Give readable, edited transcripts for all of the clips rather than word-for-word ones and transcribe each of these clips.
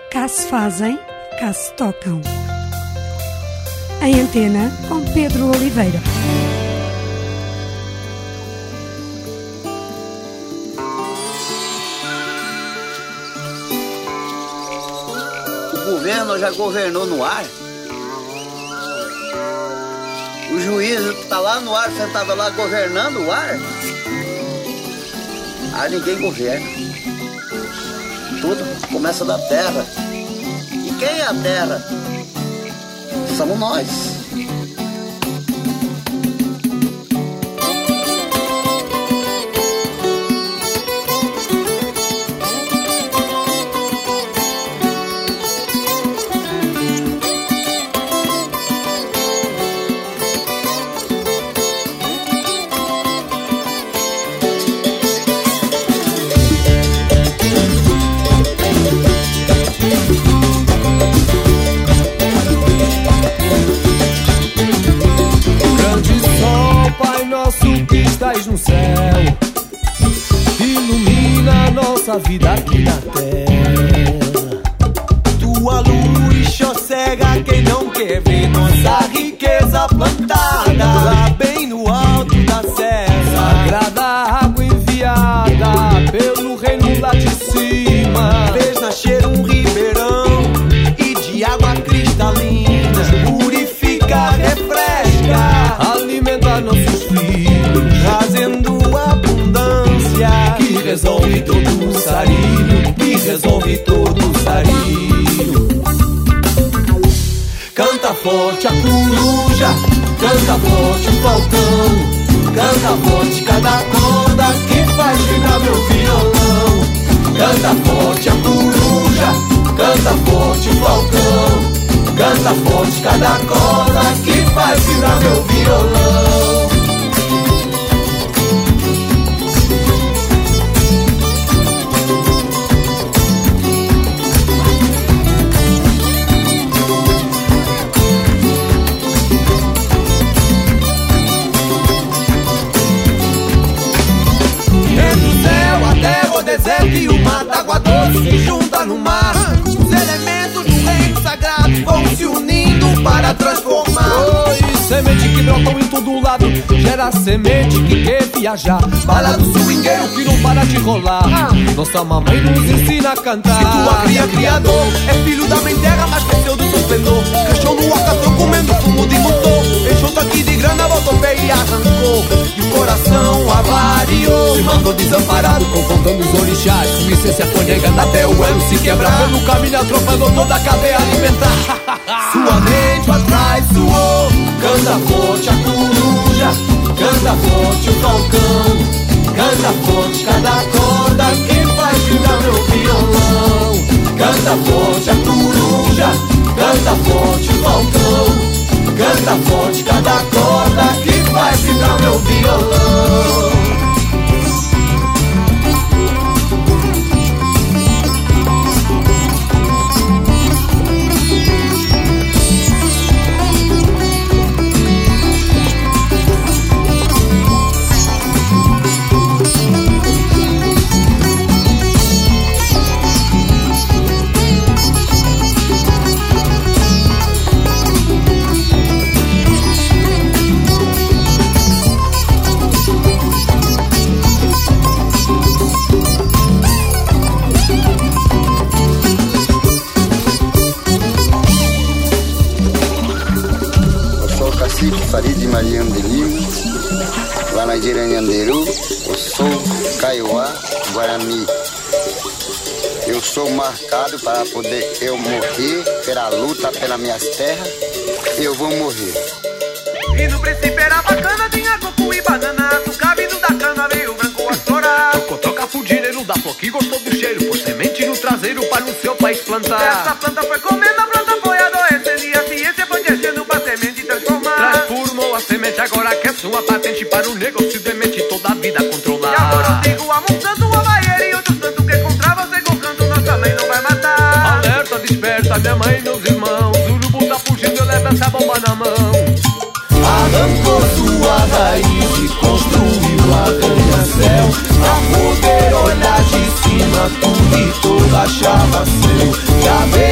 Cá se fazem, cá se tocam. Em Antena, com Pedro Oliveira. O governo já governou no ar. O juiz está lá no ar, sentado lá, governando o ar. Ninguém governa. Tudo começa da terra. E quem é a terra? Somos nós. No céu, ilumina a nossa vida aqui na terra. Tua luz só cega quem não quer ver nossa riqueza plantada lá bem no alto da serra. Sagrada água enviada pelo reino lá de cima, fez nascer um ribeirão e de água cristalina, purifica, refresca, alimenta nossos filhos, trazendo abundância que resolve todo o sarilho, que resolve todo o sarilho. Canta forte a coruja, canta forte o falcão, canta forte cada corda que faz vibrar meu violão. Canta forte a coruja, canta forte o falcão, canta forte cada corda que faz vibrar meu violão. Deserto e o mato, água doce se junta no mar. Os elementos do reino sagrado vão se unindo para transformar. Semente que brotam em todo lado, gera semente que quer viajar. Bala do swingueiro que não para de rolar. Nossa mamãe nos ensina a cantar. E tua cria, criador, é filho da mãe terra, mas cresceu do seu esplendor. Cresceu no alcatrão comendo fumo de motor. Encheu tanque de grana, botou pé e arrancou. E o coração avariou. Se mandou desamparado, confrontando os orixás. Com licença ponhega até o elo se quebrar. Pelo caminho atropelou toda a cadeia alimentar. Sua mente atraiçoou. Canta forte a coruja, canta forte o falcão, canta forte cada corda que faz vibrar meu violão. Canta forte a coruja, canta forte o falcão, canta forte cada corda que faz vibrar meu violão. Farid Mariano de Lima, lá na Iranhanderu, eu sou Kaiowá Guarani. Eu sou marcado para poder eu morrer pela luta pelas minhas terras, eu vou morrer. E no princípio era bacana, tinha coco e banana, açúcar vindo da cana, veio branco a estourar. Tocou cafudineiro da flor que gostou do cheiro, por semente no traseiro para no seu país plantar. Essa planta foi comendo, a planta foi adoecendo e a ciência foi deixando pra semente transformar. Transformou a semente, agora quer sua patente para o negócio demente toda a vida controlar. E agora eu digo a Monsanto, a Bayer e outros tantos que contra você com canto, nossa lei não vai matar. Alerta, desperta, minha mãe e meus irmãos, o urubu tá fugindo, eu levo essa bomba na mão. Arrancou sua raiz e construiu arranha-céu, pra poder olhar de cima tudo e tudo achava seu. Já veio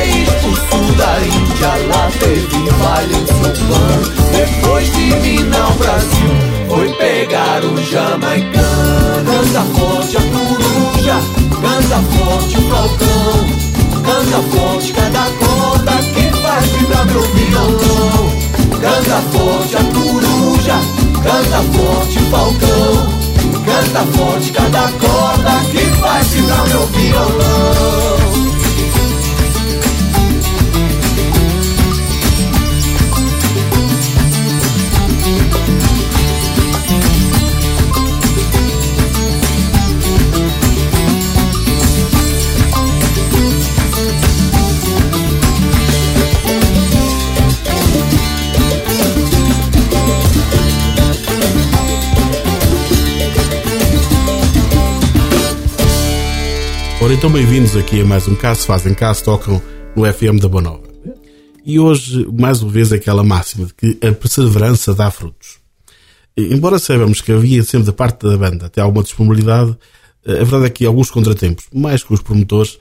forte o falcão, canta forte cada corda que faz vibrar meu violão. Canta forte a coruja, canta forte o falcão, canta forte cada corda que faz vibrar meu violão. Ora, então bem-vindos aqui a mais um Cá se fazem, cá se tocam no FM da Boa Nova. E hoje, mais uma vez, aquela máxima de que a perseverança dá frutos. Embora saibamos que havia sempre da parte da banda até alguma disponibilidade, a verdade é que alguns contratempos, mais que os promotores,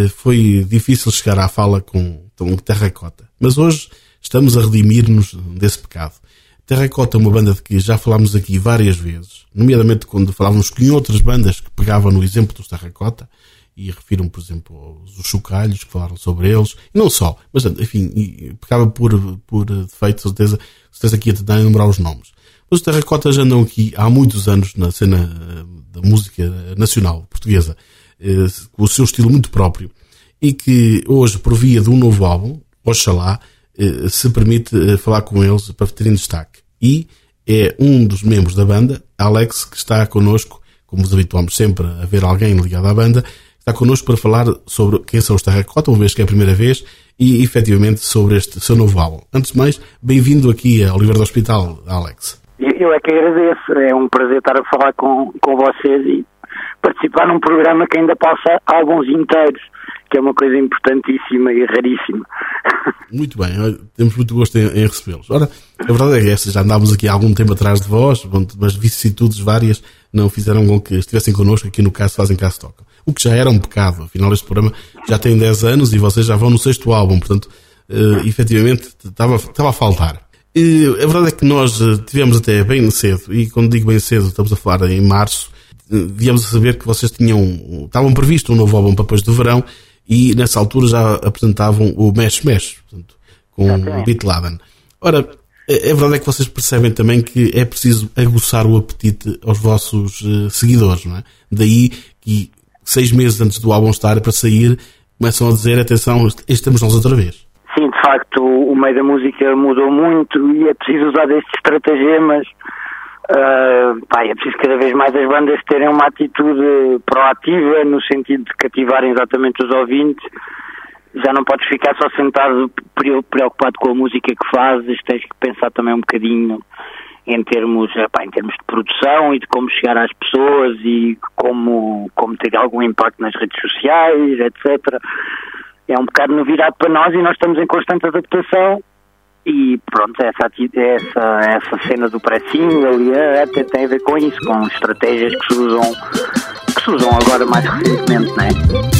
foi difícil chegar à fala com Terracota. Mas hoje estamos a redimir-nos desse pecado. Terracota é uma banda de que já falámos aqui várias vezes, nomeadamente quando falávamos com outras bandas que pegavam no exemplo dos Terracota, e refiro-me, por exemplo, aos Chocalhos, que falaram sobre eles, e não só, mas, enfim, pegava por defeito, certeza aqui a tentar enumerar os nomes. Mas os Terracotas andam aqui há muitos anos na cena da música nacional portuguesa, com o seu estilo muito próprio, e que hoje, por via de um novo álbum, Oxalá, se permite falar com eles para terem destaque. E é um dos membros da banda, Alex, que está connosco, como nos habituamos sempre a ver alguém ligado à banda, está connosco para falar sobre quem são os Terracota, uma vez que é a primeira vez, e efetivamente sobre este seu novo álbum. Antes de mais, bem-vindo aqui a Oliveira do Hospital, Alex. Eu é que agradeço, é um prazer estar a falar com vocês e participar num programa que ainda passa álbuns inteiros, que é uma coisa importantíssima e raríssima. Muito bem, temos muito gosto em recebê-los. Ora, a verdade é esta, já andávamos aqui há algum tempo atrás de vós, mas vicissitudes várias não fizeram com que estivessem connosco aqui no Cá se fazem, cá se tocam. O que já era um pecado, afinal este programa já tem 10 anos e vocês já vão no 6º álbum, portanto, efetivamente, estava a faltar. E a verdade é que nós tivemos até bem cedo, e quando digo bem cedo, estamos a falar em março, viemos a saber que vocês estavam previsto um novo álbum para depois do verão, e nessa altura já apresentavam o Mesh Mesh, portanto, com o Beat Laden. Ora, a verdade é que vocês percebem também que é preciso aguçar o apetite aos vossos seguidores, não é? Daí que 6 meses antes do álbum estar para sair, começam a dizer, atenção, estamos nós outra vez. Sim, de facto, o meio da música mudou muito e é preciso usar estes estratagemas. É preciso cada vez mais as bandas terem uma atitude proativa no sentido de cativarem exatamente os ouvintes. Já não podes ficar só sentado preocupado com a música que fazes, tens que pensar também um bocadinho em termos de produção e de como chegar às pessoas e como ter algum impacto nas redes sociais, etc. É um bocado no virado para nós e nós estamos em constante adaptação. E pronto, essa cena do pré-single até tem a ver com isso, com estratégias que se usam agora mais recentemente, não é?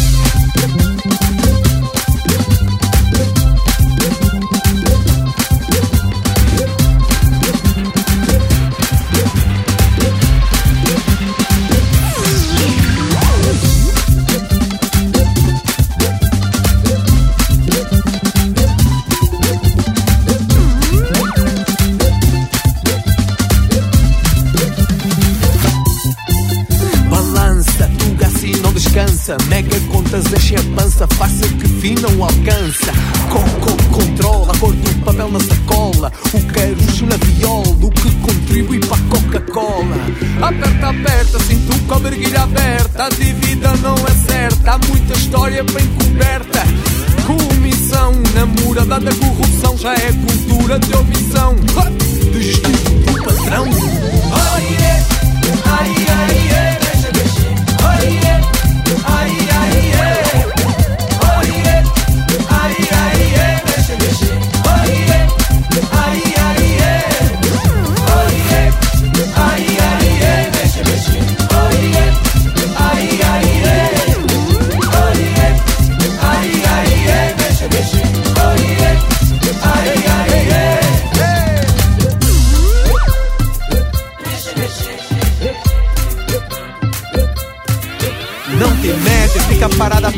Mega contas, enche a pança, faça que fim não alcança. Controla a cor do papel na sacola, o carucho na viola, o que contribui para a Coca-Cola. Aperta, sinto com a barriguilha aberta, a dívida não é certa, há muita história bem coberta. Comissão, namorada da corrupção, já é cultura de omissão. Destino do patrão.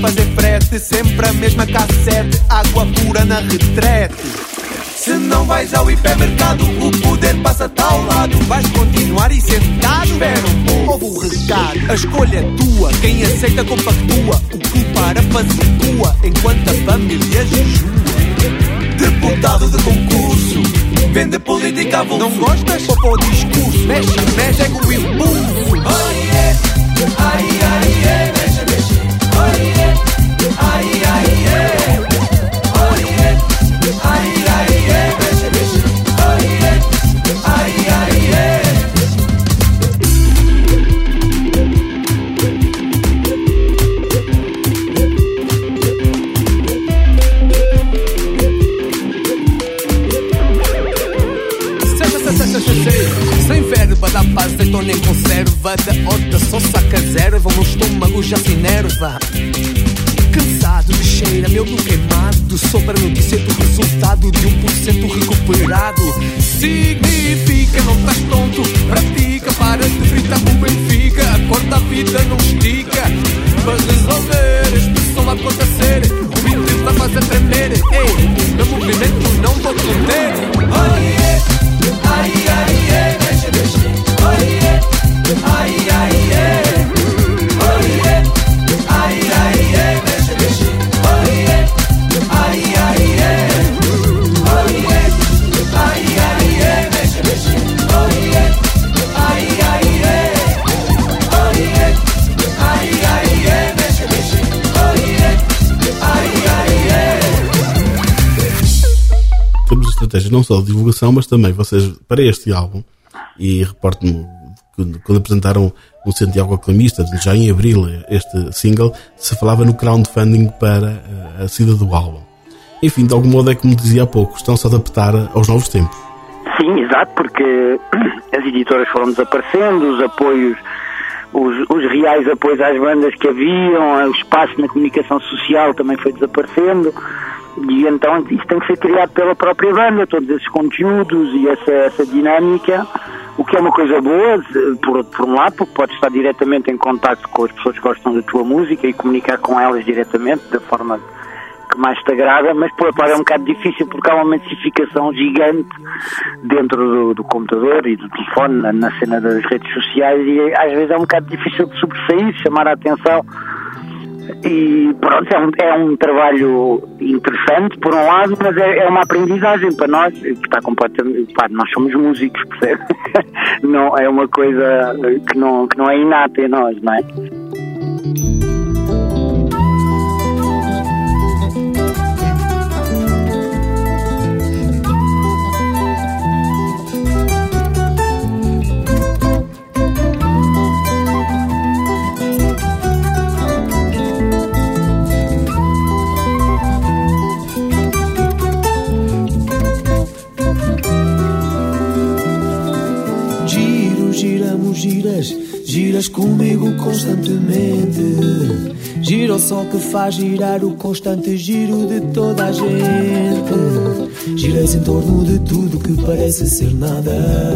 fazer frete, sempre a mesma cassete, água pura na retrete. Se não vais ao hipermercado, o poder passa-te ao lado. Vais continuar aí sentado? Espera um pouco, ouve o recado. A escolha é tua, quem aceita compactua. O que para pactua, enquanto a família jejua. Deputado de concurso, vende política a bolso. Não gostas? Poupa o discurso, mexe, é com o impulso. Ai, mexe, mexe. Ai, ai, mexe, mexe. Sem verba dá paz, então nem conserva. Da horta só saca zero, vão no estômago já se enerva. Cansado de cheira, meu do queimado. Sobre a notícia do resultado de 1% recuperado. Significa não estás pronto, pratica. Para de fritar com o Benfica. Acorda, a vida não estica. Para resolver, a expressão vai acontecer. O vídeo está faz a tremer. Ei, meu movimento não vou conter. Ai, mexe, mexe. Ai, ai, mexe, mexe. Temos estratégias não só de divulgação, mas também vocês, para este álbum, e reporto-me quando apresentaram o Santiago Aclamista, já em abril, este single, se falava no crowdfunding para a saída do álbum. Enfim, de algum modo é como dizia há pouco, estão-se a adaptar aos novos tempos. Sim, exato, porque as editoras foram desaparecendo, os apoios, os reais apoios às bandas que haviam, o espaço na comunicação social também foi desaparecendo. E então isso tem que ser criado pela própria banda, todos esses conteúdos e essa dinâmica, o que é uma coisa boa, por um lado, porque podes estar diretamente em contacto com as pessoas que gostam da tua música e comunicar com elas diretamente, da forma que mais te agrada, mas por outro lado é um bocado difícil porque há uma massificação gigante dentro do computador e do telefone, na cena das redes sociais, e às vezes é um bocado difícil de sobressair, chamar a atenção. E pronto, é um trabalho interessante por um lado, mas é uma aprendizagem para nós, que está completamente, nós somos músicos, percebe? Não, é uma coisa que não é inata em nós, não é? Giras comigo constantemente. Gira o sol que faz girar o constante giro de toda a gente. Giras em torno de tudo que parece ser nada.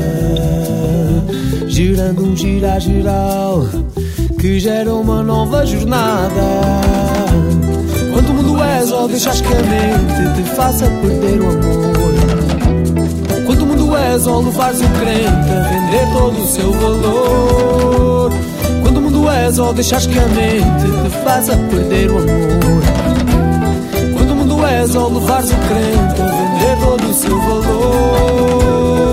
Girando um gira-giral que gera uma nova jornada. Quanto mundo és, ou deixas que a mente te faça perder o amor. Quanto mundo és, ou levares o crente a vender todo o seu valor. Quanto mundo és, ou deixas que a mente te faça perder o amor. Quanto mundo és, ou levares o crente a vender todo o seu valor.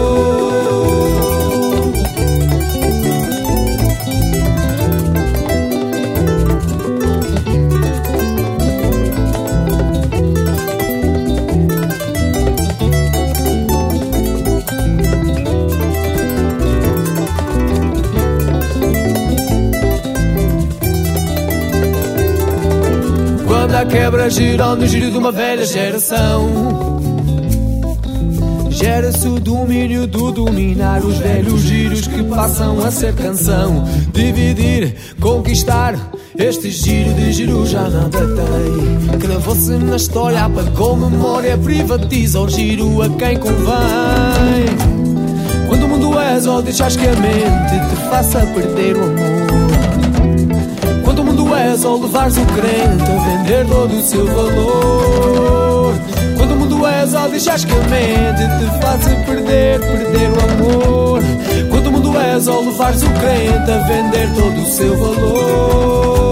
A quebra gira no giro de uma velha geração. Gera-se o domínio do dominar os velhos giros que passam a ser canção. Dividir, conquistar, este giro de giro já nada tem. Cravou-se na história, apagou memória, privatiza o giro a quem convém. Quando o mundo és, ou deixas que a mente te faça perder o amor. Quando o mundo és, és ou levares o crente a vender todo o seu valor. Quando o mundo és ou deixas que a mente te faça perder o amor. Quando o mundo és ou levares o crente a vender todo o seu valor.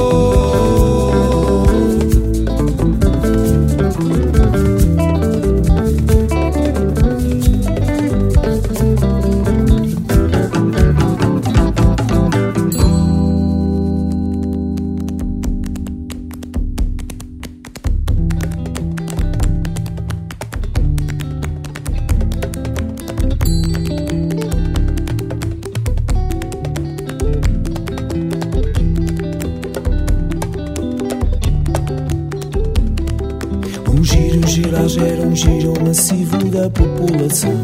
Gera um giro massivo da população,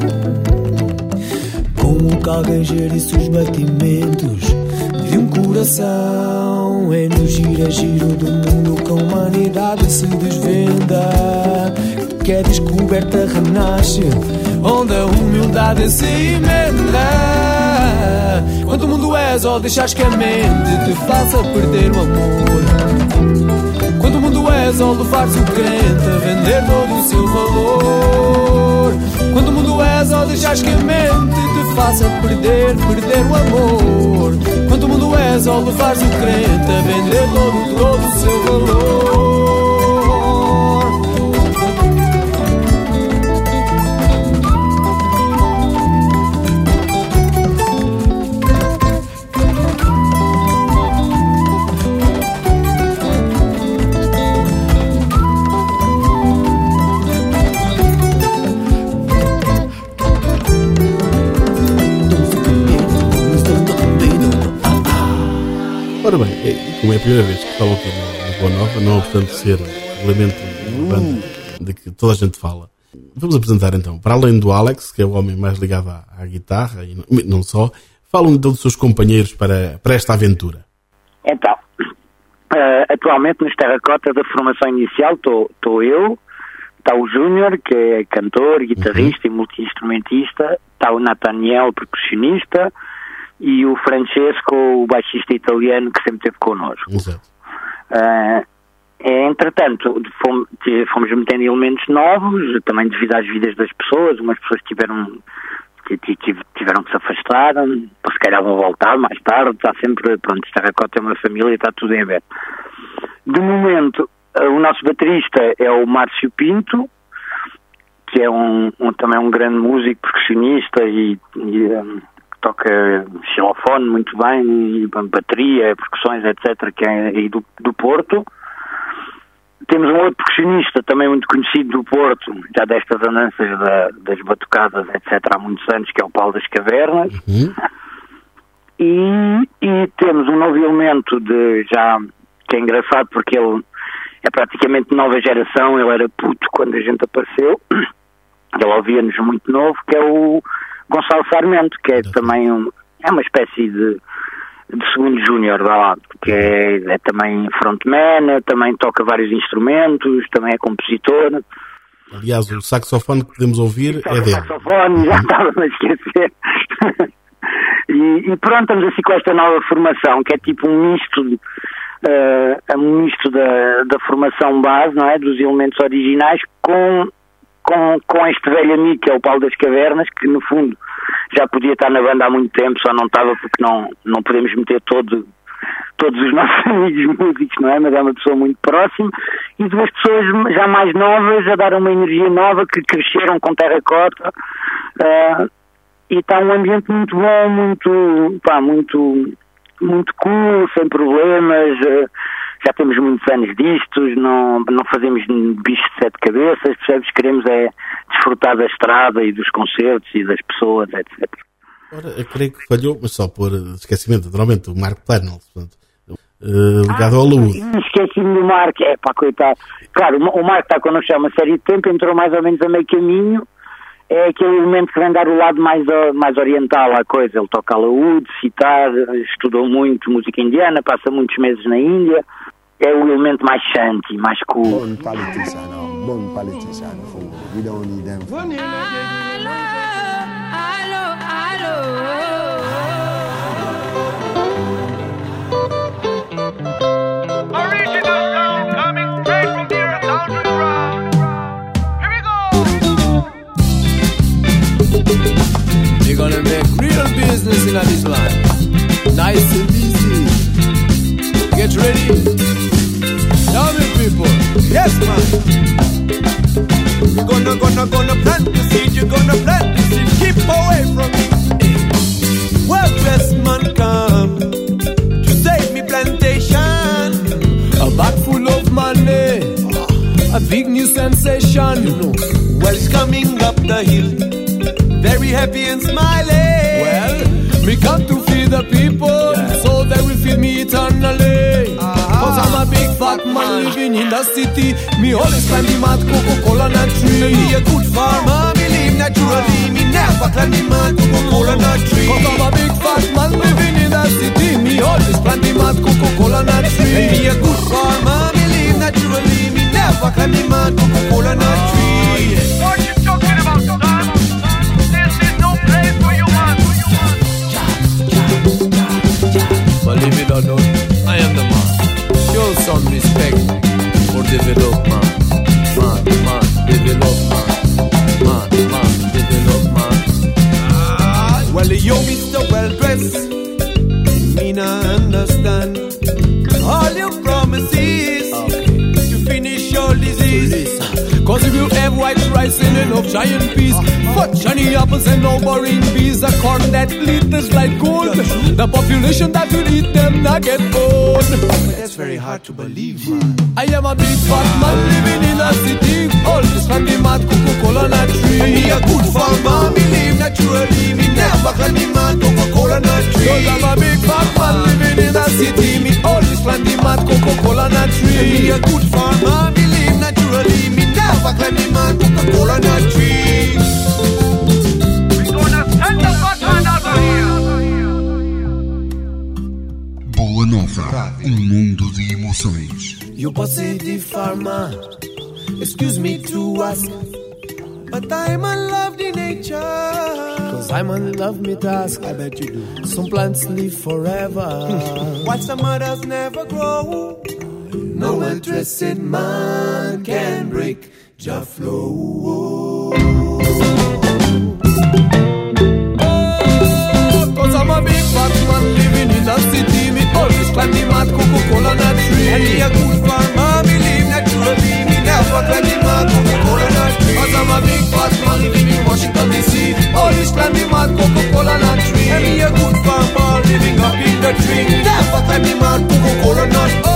como que alguém gere-se os batimentos de um coração. É no gira-giro do mundo que a humanidade se desvenda, que a descoberta renasce, onde a humildade se emenda. Quando o mundo és ou deixas que a mente te faça perder o amor. Quando o mundo és ou levares o crente a vender todo o seu valor. Quando o mundo és ou deixas que a mente te faça perder o amor. Quando o mundo és ou levares o crente a vender todo o seu valor. Ora bem, como é a primeira vez que falo aqui na Boa Nova, não obstante ser um elemento de banda de que toda a gente fala, vamos apresentar então, para além do Alex, que é o homem mais ligado à guitarra, e não só, falam então dos seus companheiros para esta aventura. Então, atualmente nos Terracota da formação inicial estou eu, está o Júnior, que é cantor, guitarrista e multi-instrumentista, está o Nathaniel, percussionista, e o Francesco, o baixista italiano, que sempre esteve connosco. Exato. Entretanto, fomos metendo elementos novos, também devido às vidas das pessoas. Umas pessoas tiveram que se afastar, se calhar vão voltar mais tarde. Está sempre, pronto, Terracota é uma família e está tudo em aberto. De momento, o nosso baterista é o Márcio Pinto, que é também um grande músico, percussionista e toca xilofone muito bem, e bateria, percussões, etc., que é aí do Porto. Temos um outro percussionista também muito conhecido do Porto, já destas andanças das batucadas, etc., há muitos anos, que é o Paulo das Cavernas. E temos um novo elemento que é engraçado, porque ele é praticamente nova geração. Ele era puto quando a gente apareceu, ele ouvia-nos muito novo, que é o Gonçalo Sarmento, que é também é uma espécie de segundo júnior lá, que é também frontman, também toca vários instrumentos, também é compositor. Aliás, o saxofone que podemos ouvir é dele. O saxofone, já estava a esquecer. E pronto, estamos assim com esta nova formação, que é tipo um misto da formação base, não é? Dos elementos originais com este velho amigo, que é o Paulo das Cavernas, que no fundo já podia estar na banda há muito tempo, só não estava porque não podemos meter todos os nossos amigos músicos, não é? Mas é uma pessoa muito próxima, e duas pessoas já mais novas a dar uma energia nova, que cresceram com Terracota, e está um ambiente muito bom, muito cool, sem problemas. Já temos muitos anos disto, não fazemos bicho de sete cabeças, percebes? Queremos desfrutar da estrada e dos concertos e das pessoas, etc. Ora, eu creio que falhou, mas só por esquecimento, naturalmente, o Mark Planel, ligado ao Hollywood. Esqueci-me do Mark, coitado. Claro, o Mark está connosco há uma série de tempo, entrou mais ou menos a meio caminho. É aquele elemento que vem dar o lado mais oriental à coisa. Ele toca alaúde, sitar, estudou muito música indiana, passa muitos meses na Índia. É o elemento mais shanty, mais cool. Born politician, fool. We don't need them. Yes, man. You're gonna plant the seed. You're gonna plant the seed. Keep away from me. Well, dressed man come to save me plantation. A bag full of money, a big new sensation. You know. Well, it's coming up the hill, very happy and smiling. Well, me come to feed the people, so they will feed me eternally. Cause I'm a big fat man living in the city. Me always climb the mad Coca-Cola nut tree. Me a good farmer, me live naturally. Me never climb the mad Coca-Cola nut tree. Cause I'm a big fat man living in the city. Me always plant the mad Coca-Cola nut tree. Me a good farmer, me live naturally. Me never climb the mad Coca-Cola nut tree. What you talking about, son? This is no place for you, man. Believe it or not, I am the man. Show some respect for development. Man, development. Man, development. Well, yo, Mr. Well-dressed, me not understand all your promises to finish your disease. Cause if you have white rice and enough giant peas, but shiny apples and no boring bees, a corn that glitters like gold, the population that will eat them not get old. But that's very hard to believe, man. I am a big fat man living in a city, all this from the mad Coca-Cola nut tree. Me a good farmer, me live naturally. Me never climb the mad Coca-Cola nut tree. Cause I'm a big fat man living in a city, me always plant the mad Coca-Cola nut tree. Me a good farmer, me live naturally. Me never climb the mad Coca-Cola nut tree. We're gonna send the button out of here. Boa Nova, mundo de emoções. You pussy the farmer, excuse me to ask, But I'm in love with nature. cause I'm in love me task. I bet you do. Some plants live forever. What some others never grow. No well-dressed man can break the flow. Cause I'm a big fat man living in the city. Me always climb the mad Coca-Cola nut tree. And me a good farmer, me live naturally. Me never climb the mad Coca-Cola nut tree. Cause I'm a big fat man living in Washington DC. Always climb the mad Coca-Cola nut tree. And me a good farmer living up in the tree. Me never climb the mad Coca-Cola nut tree.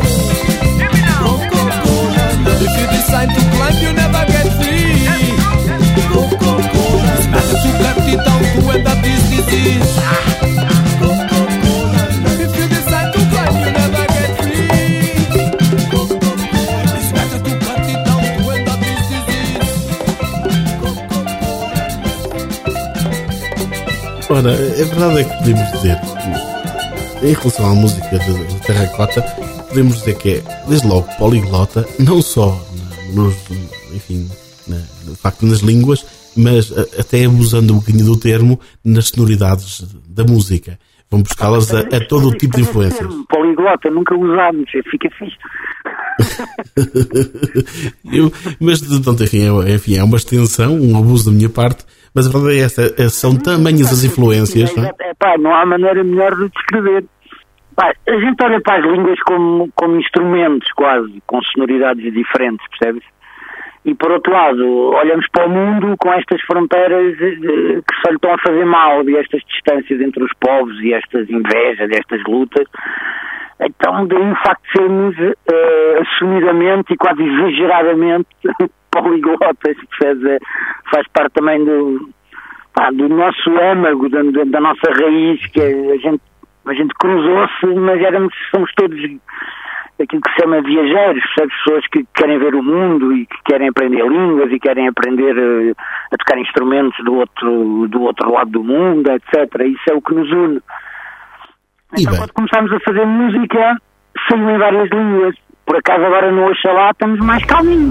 If you decide to climb, you never get free. Coca-Cola. It's better to cut it down to end up this disease. Coca-Cola. If you decide to climb, you never get free. Coca-Cola. It's better to cut it down to end up this disease. Coca-Cola. Ora, a verdade é que podemos dizer, em relação à música de Terracota, podemos dizer que é, desde logo, poliglota, não só de facto nas línguas, mas até abusando um bocadinho do termo nas sonoridades da música. Vão buscá-las a todo o tipo de influências. Poliglota, nunca usámos, fica fixe. Mas, portanto, enfim, é uma extensão, um abuso da minha parte, mas a verdade é essa, são tamanhas as influências. Não há maneira melhor de descrever. A gente olha para as línguas como instrumentos quase, com sonoridades diferentes, percebes? E por outro lado, olhamos para o mundo com estas fronteiras que só lhe estão a fazer mal, e estas distâncias entre os povos e estas invejas, estas lutas. Então daí o facto de sermos assumidamente e quase exageradamente poliglotas, faz parte também do nosso âmago, da nossa raiz, que a gente cruzou-se, mas somos todos aquilo que se chama viajeros, pessoas que querem ver o mundo e que querem aprender línguas e querem aprender a tocar instrumentos do outro lado do mundo, etc. Isso é o que nos une. Então, quando começámos a fazer música, saiu em várias línguas. Por acaso agora no Oxalá estamos mais calminhos.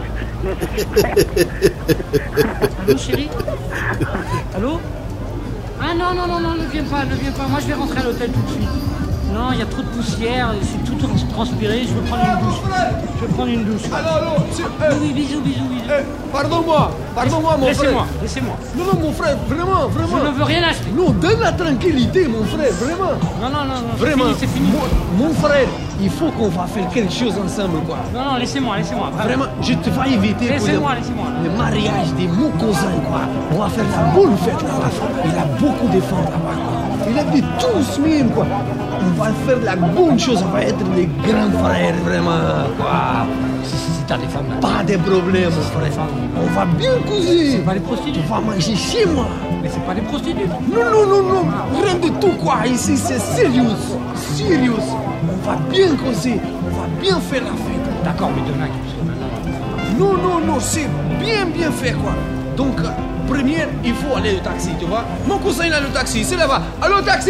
Allô, chérie? Allô? Ah non, ne viens pas. Moi, je vais rentrer à l'hôtel tout de suite. Non, il y a trop de poussière, c'est tout transpiré, je vais prendre une douche. Allô, oui, bisous. Pardon-moi, mon frère. Laissez-moi. Non, mon frère, vraiment. Je ne veux rien acheter. Non, donne la tranquillité, mon frère, vraiment. Non. Vraiment, C'est fini. Mon frère, il faut qu'on va faire quelque chose ensemble, quoi. Non, laissez-moi. Vraiment, je te vais éviter Laissez-moi. le mariage de mon cousin, quoi. On va faire la bonne fête là-bas. Il a beaucoup de femmes là-bas, quoi. Il a de tous même, quoi. On va faire la bonne chose, on va être les grands frères, vraiment, quoi. Si t'as des femmes là. Pas de problème, mon frère. On va bien causer. C'est pas des prostituées. On va manger chez moi. Mais c'est pas des prostituées. Non. Rien de tout, quoi. Ici, c'est sérieux. On va bien causer. On va bien faire la fête. D'accord, mais demain, Non, c'est bien fait, quoi. Donc, première, il faut aller au taxi, tu vois. Mon cousin, il a le taxi, c'est là-bas. Allô, taxi.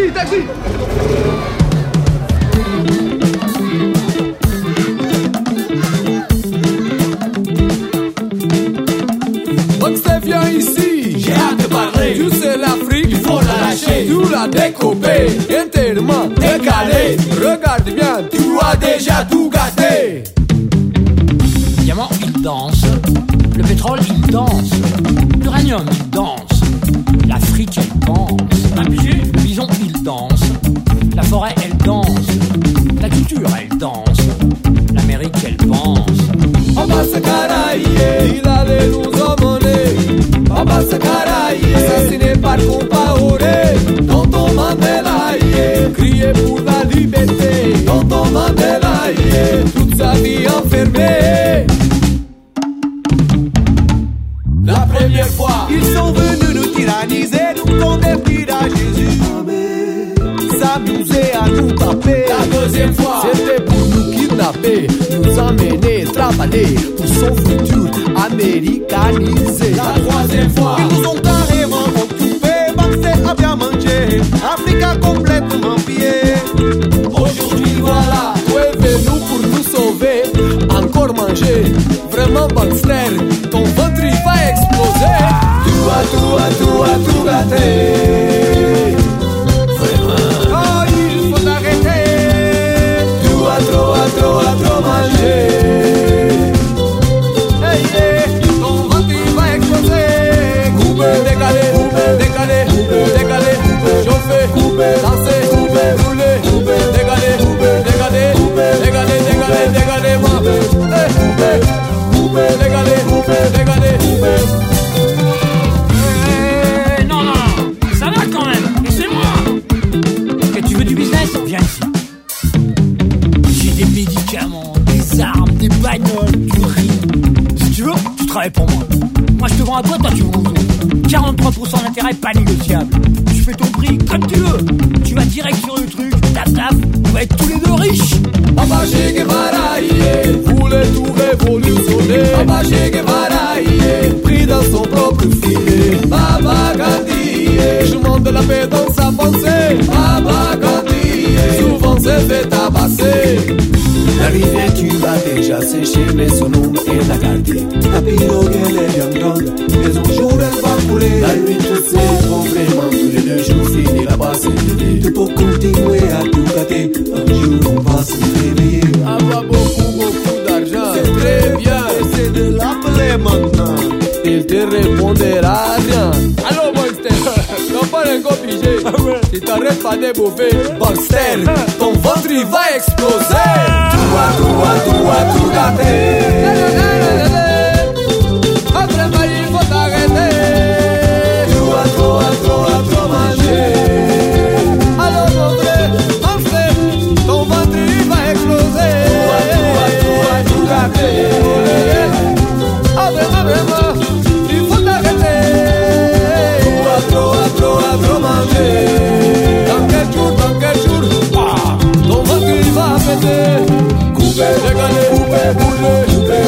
Boxer, viens ici, j'ai hâte de parler. Tu sais l'Afrique, il faut la lâcher. Tu l'as découpé, entièrement décalé. Regarde bien, tu as déjà tout gâté. Le diamant, il danse. Le pétrole, il danse. L'uranium, il danse. L'Afrique, elle danse. Le bison, il danse. La forêt, elle danse. La culture, elle danse. L'Amérique, elle pense. Abasa Karaye, il allait nous emmener. Abasa Karaye, assassiné par Compaoré. Tonton Mandela, crier pour la liberté. Tonton Mandela, toute sa vie enfermée. La première fois, ils sont venus nous tyranniser, nous convertir à Jésus. S'amuser à nous taper. La deuxième fois, c'était pour nous kidnapper, nous emmener, travailler pour son futur américanisé. La troisième fois, ils nous ont carrément occupés, Banksé a bien mangé, Africa complètement pillée. Aujourd'hui voilà, tu es venu pour nous sauver, encore manger, vraiment Baxter, ton ventre il va exploser. Tu as tout gâté. Trop mangé. Ton ventre il va exploser. Couper, décaler, chauffer, danser, rouler, décaler, moi. Décaler. Non, ça va quand même. Laissez-moi. Ok, tu veux du business? Viens ici. Des médicaments, des armes, des bagnoles, du riz. Si tu veux, tu travailles pour moi. Moi je te vends à toi tu vends aux autres. 43% d'intérêt pas négociable. Tu fais ton prix comme tu veux. Tu vas direct sur le truc, taf, on va être tous les deux riches. Papa Che Guevara voulait tout révolutionner. Papa Che Guevara pris dans son propre filet. Baba Gandhi, chemin de la paix dans sa pensée. Baba Gandhi, souvent s'est fait tabasser. La rivière tu vas déjà sécher, mais son nom est la gardée. La pirogue elle est bien grande, mais un jour elle va couler. La nuit tu sais trop vraiment, tous les 2 jours fini là-bas c'est l'idée. Tu peux continuer à tout gâter, un jour on va se réveiller. Avoir beaucoup d'argent, c'est très bien, essaie de l'appeler maintenant. Il te répondra rien. Allô Baxter, t'as pas un gars pigé. Si t'arrêtes pas de bouffer, Baxter, ton ventre il va exploser. Tu as tout gâté. Après mal il faut t'arrêter. Tu as trop mangé. Alors mon frère, ton ventre il va exploser. Tu as tout gâté. Vraiment, il faut t'arrêter. Trop mangé. Dans quel jour, ton ventre il va péter. Couper, décaler, bouler,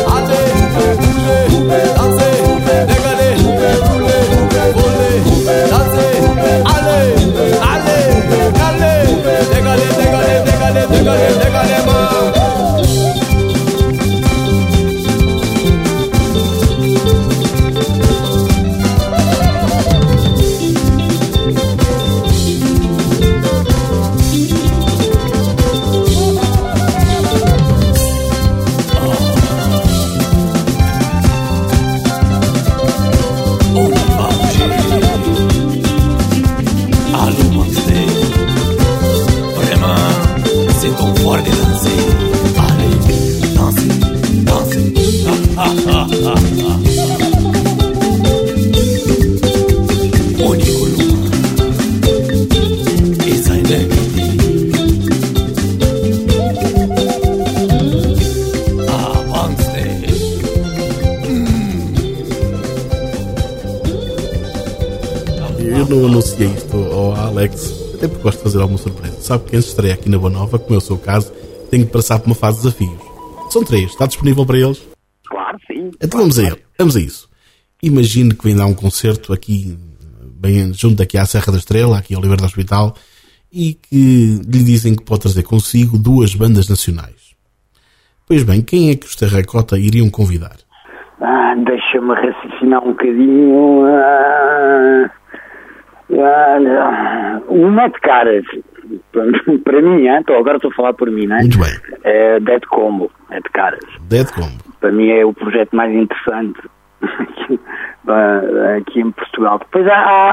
Eu não anunciei isto ao Alex, até porque gosto de fazer alguma surpresa. Sabe que quem se estreia aqui na Boa Nova, como é o seu caso, tem que passar por uma fase de desafios. São 3, está disponível para eles? Claro, sim. Então vamos a ele, vamos a isso. Imagine que vem dar um concerto aqui, bem junto aqui à Serra da Estrela, aqui ao Oliveira do Hospital, e que lhe dizem que pode trazer consigo 2 bandas nacionais. Pois bem, quem é que os Terracota iriam convidar? Deixa-me raciocinar um bocadinho. Uma de caras. Para mim, agora estou a falar por mim, não é? Muito bem. Dead Combo, é de caras. Dead Combo. Para mim é o projeto mais interessante aqui em Portugal. Depois há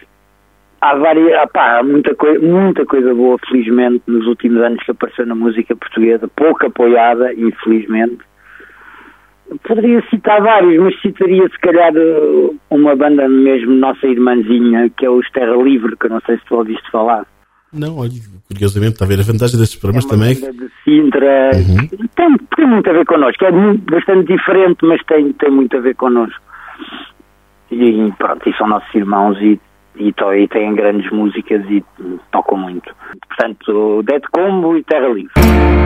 muita coisa boa, felizmente, nos últimos anos que apareceu na música portuguesa, pouco apoiada, infelizmente. Poderia citar vários, mas citaria se calhar uma banda mesmo, nossa irmãzinha, que é os Terra Livre, que eu não sei se tu ouviste falar. Não, olha, curiosamente, está a ver a vantagem destes programas também. É de Sintra, tem muito a ver connosco, é bastante diferente, mas tem muito a ver connosco. E pronto, e são nossos irmãos e têm grandes músicas e tocam muito. Portanto, Dead Combo e Terra Livre.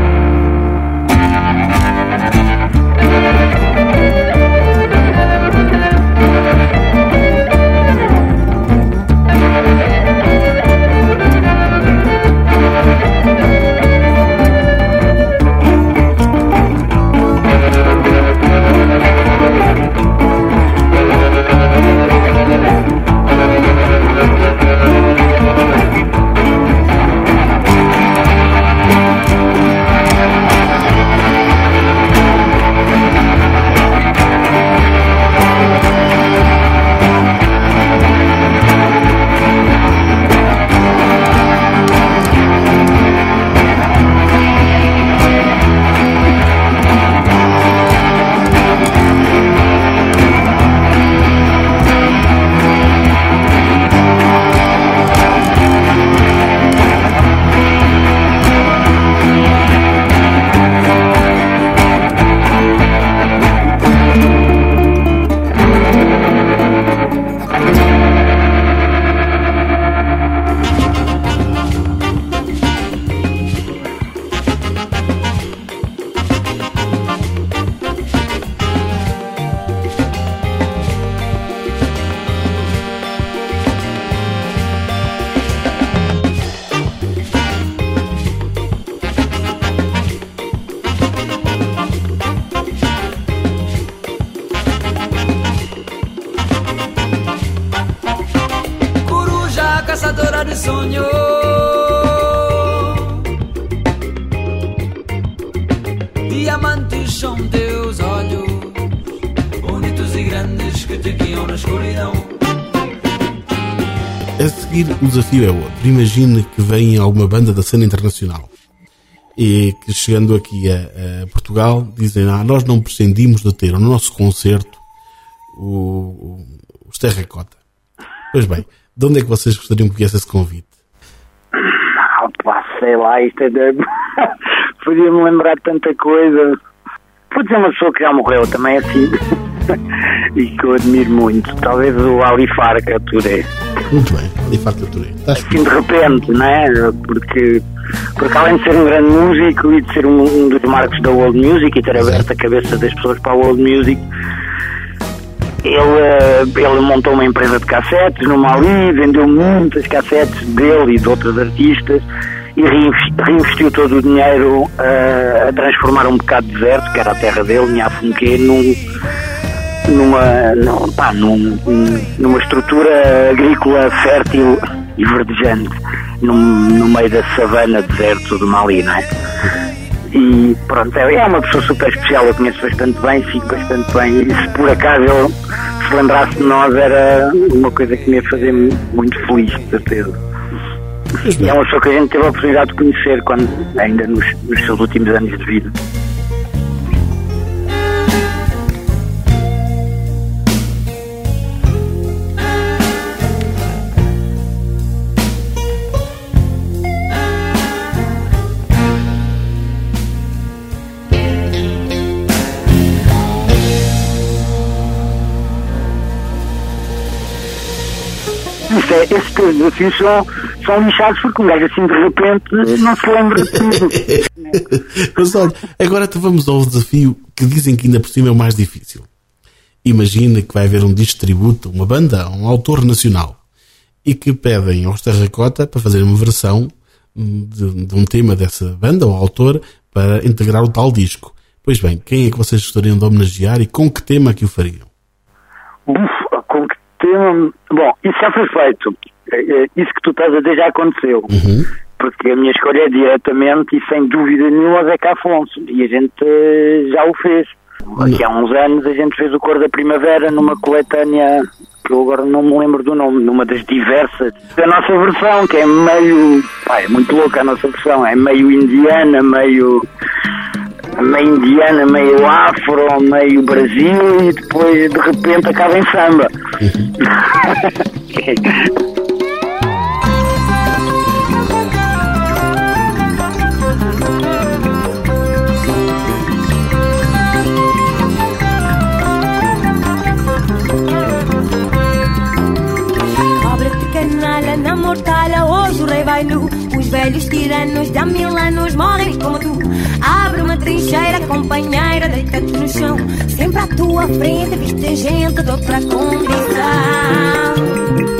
Caçadora de sonho, diamantes são teus olhos, bonitos e grandes que te guiam na escuridão. A seguir, o desafio é outro. Imagine que vem alguma banda da cena internacional e que, chegando aqui a Portugal, dizem: nós não prescindimos de ter no nosso concerto os Terracota. Pois bem, de onde é que vocês gostariam que viesse esse convite? Sei lá, isto é podia-me lembrar de tanta coisa. Pode ser uma pessoa que já morreu também, assim, e que eu admiro muito. Talvez o Ali Farka Touré. Muito bem, Ali Farka Touré. Assim, de repente, não é? Porque além de ser um grande músico e de ser um dos marcos da World Music e ter aberto a cabeça das pessoas para a World Music, ele montou uma empresa de cassetes no Mali, vendeu muitas cassetes dele e de outros artistas e reinvestiu todo o dinheiro a transformar um bocado de deserto, que era a terra dele, Nhafunquê, numa estrutura agrícola fértil e verdejante no meio da savana deserto do Mali, não é? E pronto, é uma pessoa super especial, eu conheço bastante bem, fico bastante bem, e se por acaso ele se lembrasse de nós era uma coisa que me ia fazer muito feliz, de certeza. E é uma pessoa que a gente teve a oportunidade de conhecer ainda nos seus últimos anos de vida. esses teus desafios são lixados porque um gajo assim de repente não se lembra de tudo. Mas olha, agora vamos ao desafio que dizem que ainda por cima é o mais difícil. Imagina que vai haver um disco tributo, uma banda, um autor nacional, e que pedem aos Terracota para fazer uma versão de um tema dessa banda ou autor para integrar o tal disco. Pois bem, quem é que vocês gostariam de homenagear e com que tema que o fariam? Com que tema? Bom, isso já foi feito. Isso que tu estás a dizer já aconteceu. Uhum. Porque a minha escolha é diretamente e sem dúvida nenhuma Zeca Afonso. E a gente já o fez. Aqui há uns anos a gente fez o Cor da Primavera numa coletânea que eu agora não me lembro do nome, numa das diversas. A nossa versão, que é meio... é muito louca a nossa versão. É meio indiana, meio afro, meio Brasil e depois de repente acaba em samba. Canalha na mortalha, hoje o rei vai nu. Os velhos tiranos de há 1000 anos morrem como tu. Abre uma trincheira, companheira, deita-te no chão. Sempre à tua frente, viste gente de outra condição.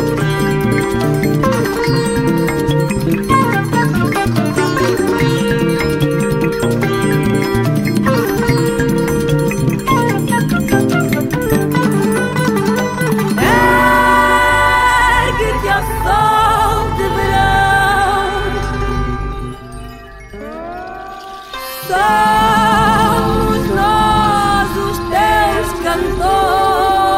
Somos nós os teus cantores.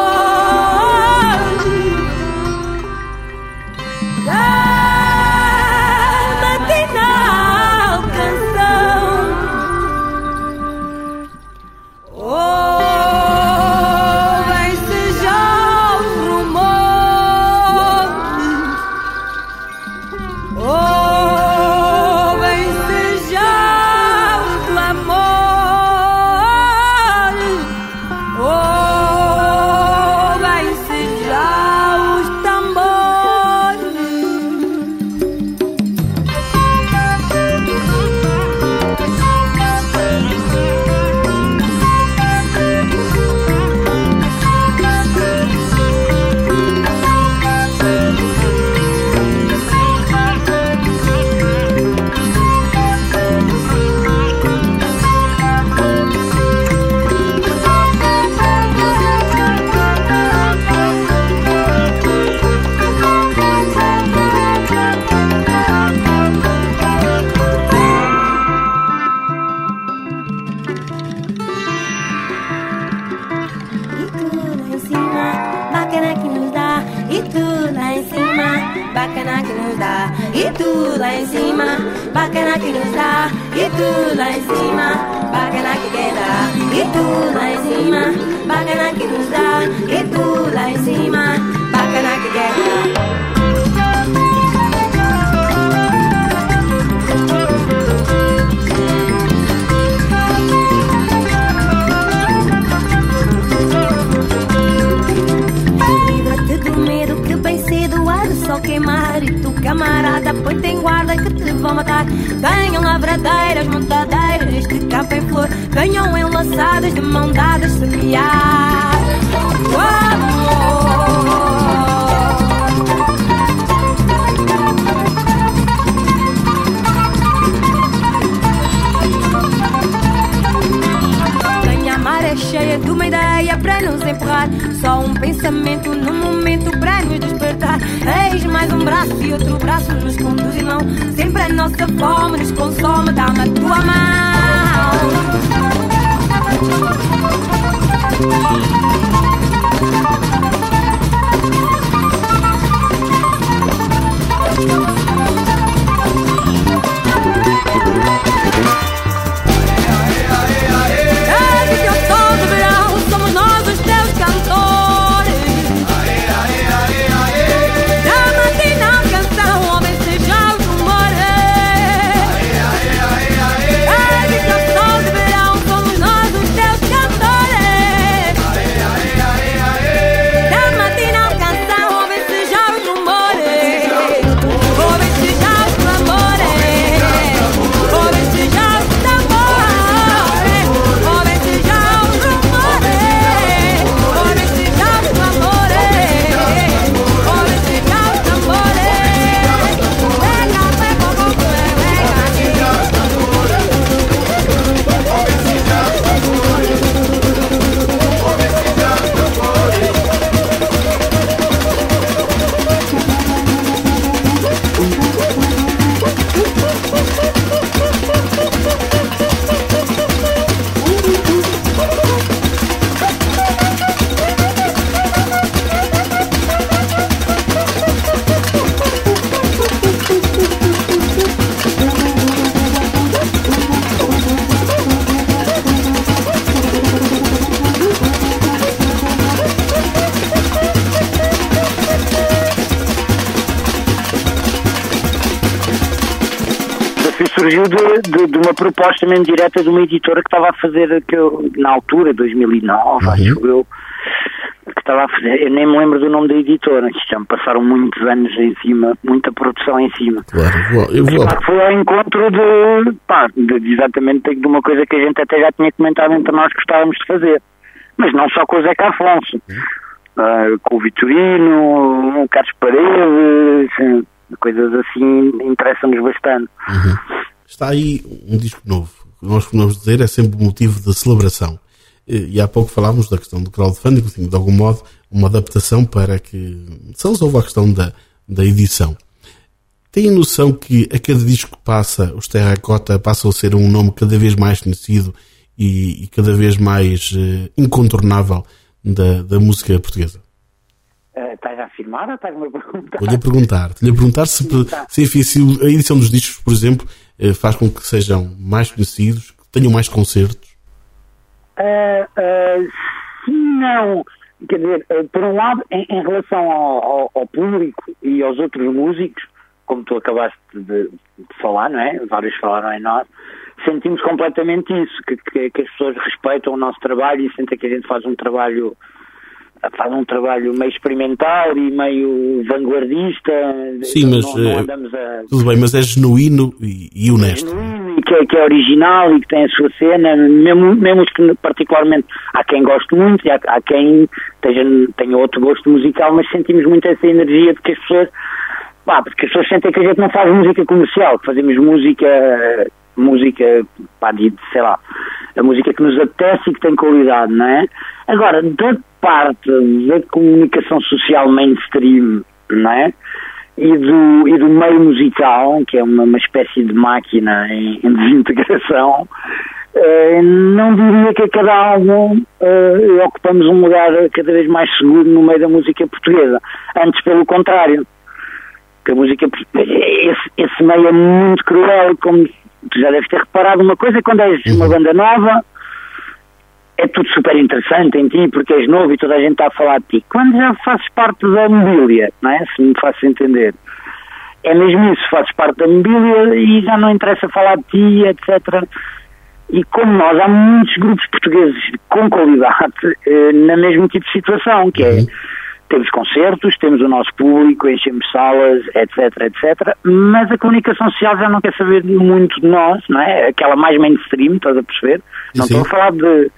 bacana que nos dá, e tu lá em cima, bacana que nos dá, e tu lá em cima, bacana que quer dar, e tu lá em cima, bacana que nos dá, e tu lá em cima, bacana que quer dar. Sol queimar e tu, camarada, põe-te em guarda que te vão matar. Venham lavradeiras, montadeiras, este campo em flor, venham enlaçadas de mão dadas semear. Venha a maré cheia de uma ideia para nos empurrar, só um pensamento no momento para nos despertar. Eis mais um braço e outro braço nos conduz, irmão. Sempre a nossa fome nos consome, dá-me a tua mão. Ei, teu sol de verão, somos nós os teus cantores. isso surgiu de uma proposta mesmo direta de uma editora que estava a fazer, na altura, 2009, acho eu, que estava a fazer, eu nem me lembro do nome da editora, que já me passaram muitos anos em cima, muita produção em cima. Claro, foi ao encontro de exatamente de uma coisa que a gente até já tinha comentado entre nós que gostávamos de fazer, mas não só com o Zeca Afonso, com o Vitorino, o Carlos Paredes, coisas assim interessam-nos bastante. Está aí um disco novo, nós podemos dizer, é sempre um motivo de celebração. E há pouco falámos da questão do crowdfunding, assim, de algum modo, uma adaptação para que se resolva a questão da edição. Tem noção que a cada disco que passa, os Terracota passam a ser um nome cada vez mais conhecido e cada vez mais incontornável da música portuguesa? Estás a afirmar ou estás-me a perguntar? Vou-lhe perguntar se a edição dos discos, por exemplo, faz com que sejam mais conhecidos, que tenham mais concertos. Sim, não. Quer dizer, por um lado, em relação ao público e aos outros músicos, como tu acabaste de falar, não é? Vários falaram em nós, sentimos completamente isso, que as pessoas respeitam o nosso trabalho e sentem que a gente faz um trabalho meio experimental e meio vanguardista. Sim, mas tudo bem, mas é genuíno e honesto. É genuíno e que é original e que tem a sua cena, mesmo que particularmente há quem goste muito e há quem tenha outro gosto musical, mas sentimos muito essa energia de que as pessoas, porque as pessoas sentem que a gente não faz música comercial, que fazemos música, sei lá, a música que nos apetece e que tem qualidade, não é? Agora, da parte da comunicação social mainstream, não é? E do meio musical, que é uma espécie de máquina em desintegração, não diria que a cada álbum ocupamos um lugar cada vez mais seguro no meio da música portuguesa. Antes, pelo contrário. Que a música, esse meio é muito cruel, como tu já deves ter reparado. Uma coisa, quando és uma banda nova, é tudo super interessante em ti, porque és novo e toda a gente está a falar de ti. Quando já fazes parte da mobília, não é? Se me fazes entender. É mesmo isso, fazes parte da mobília e já não interessa falar de ti, etc. E como nós, há muitos grupos portugueses com qualidade na mesmo tipo de situação, que é, temos concertos, temos o nosso público, enchemos salas, etc, mas a comunicação social já não quer saber muito de nós, não é? Aquela mais mainstream, estás a perceber? Não estou a falar de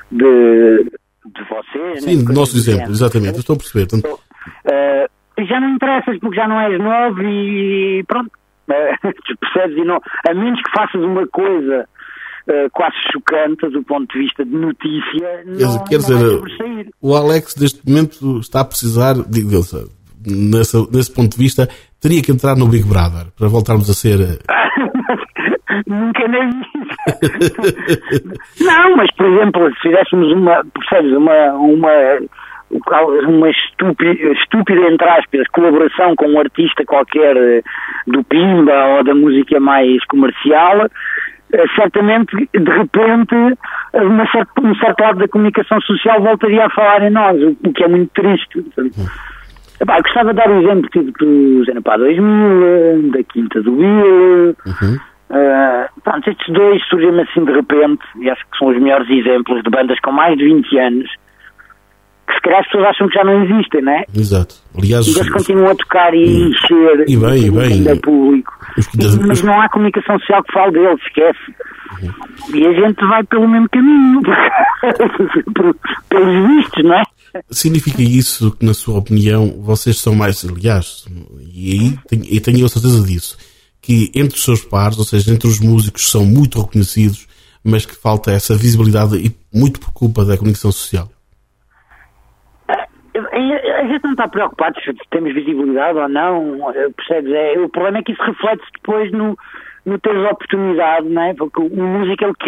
vocês. Sim, do nosso exemplo, exatamente, eu estou a perceber. Já não interessas porque já não és novo e pronto, percebes? E não, a menos que faças uma coisa quase chocante do ponto de vista de notícia, quer dizer, o Alex neste momento está a precisar, nesse ponto de vista, teria que entrar no Big Brother para voltarmos a ser... Nunca nem isso. Não, mas por exemplo, se fizéssemos uma estúpida, entre aspas, colaboração com um artista qualquer do Pimba ou da música mais comercial, certamente, de repente, um certo lado da comunicação social voltaria a falar em nós, o que é muito triste. Eu gostava de dar o exemplo do Zenapá 2000, da Quinta do Bill. Pronto, estes dois surgem assim de repente, e acho que são os melhores exemplos de bandas com mais de 20 anos, que se calhar as pessoas acham que já não existem, não é? Exato. Aliás, e eles continuam a tocar e encher e bem. Público. Mas não há comunicação social que fale deles, esquece. E a gente vai pelo mesmo caminho, pelos vistos, não é? Significa isso que, na sua opinião, vocês são mais, aliás, e aí tenho a certeza disso, que entre os seus pares, ou seja, entre os músicos, são muito reconhecidos, mas que falta essa visibilidade e muito por culpa da comunicação social? A gente não está preocupado se temos visibilidade ou não, percebes? O problema é que isso reflete depois no teres oportunidade, não é? Porque o músico, ele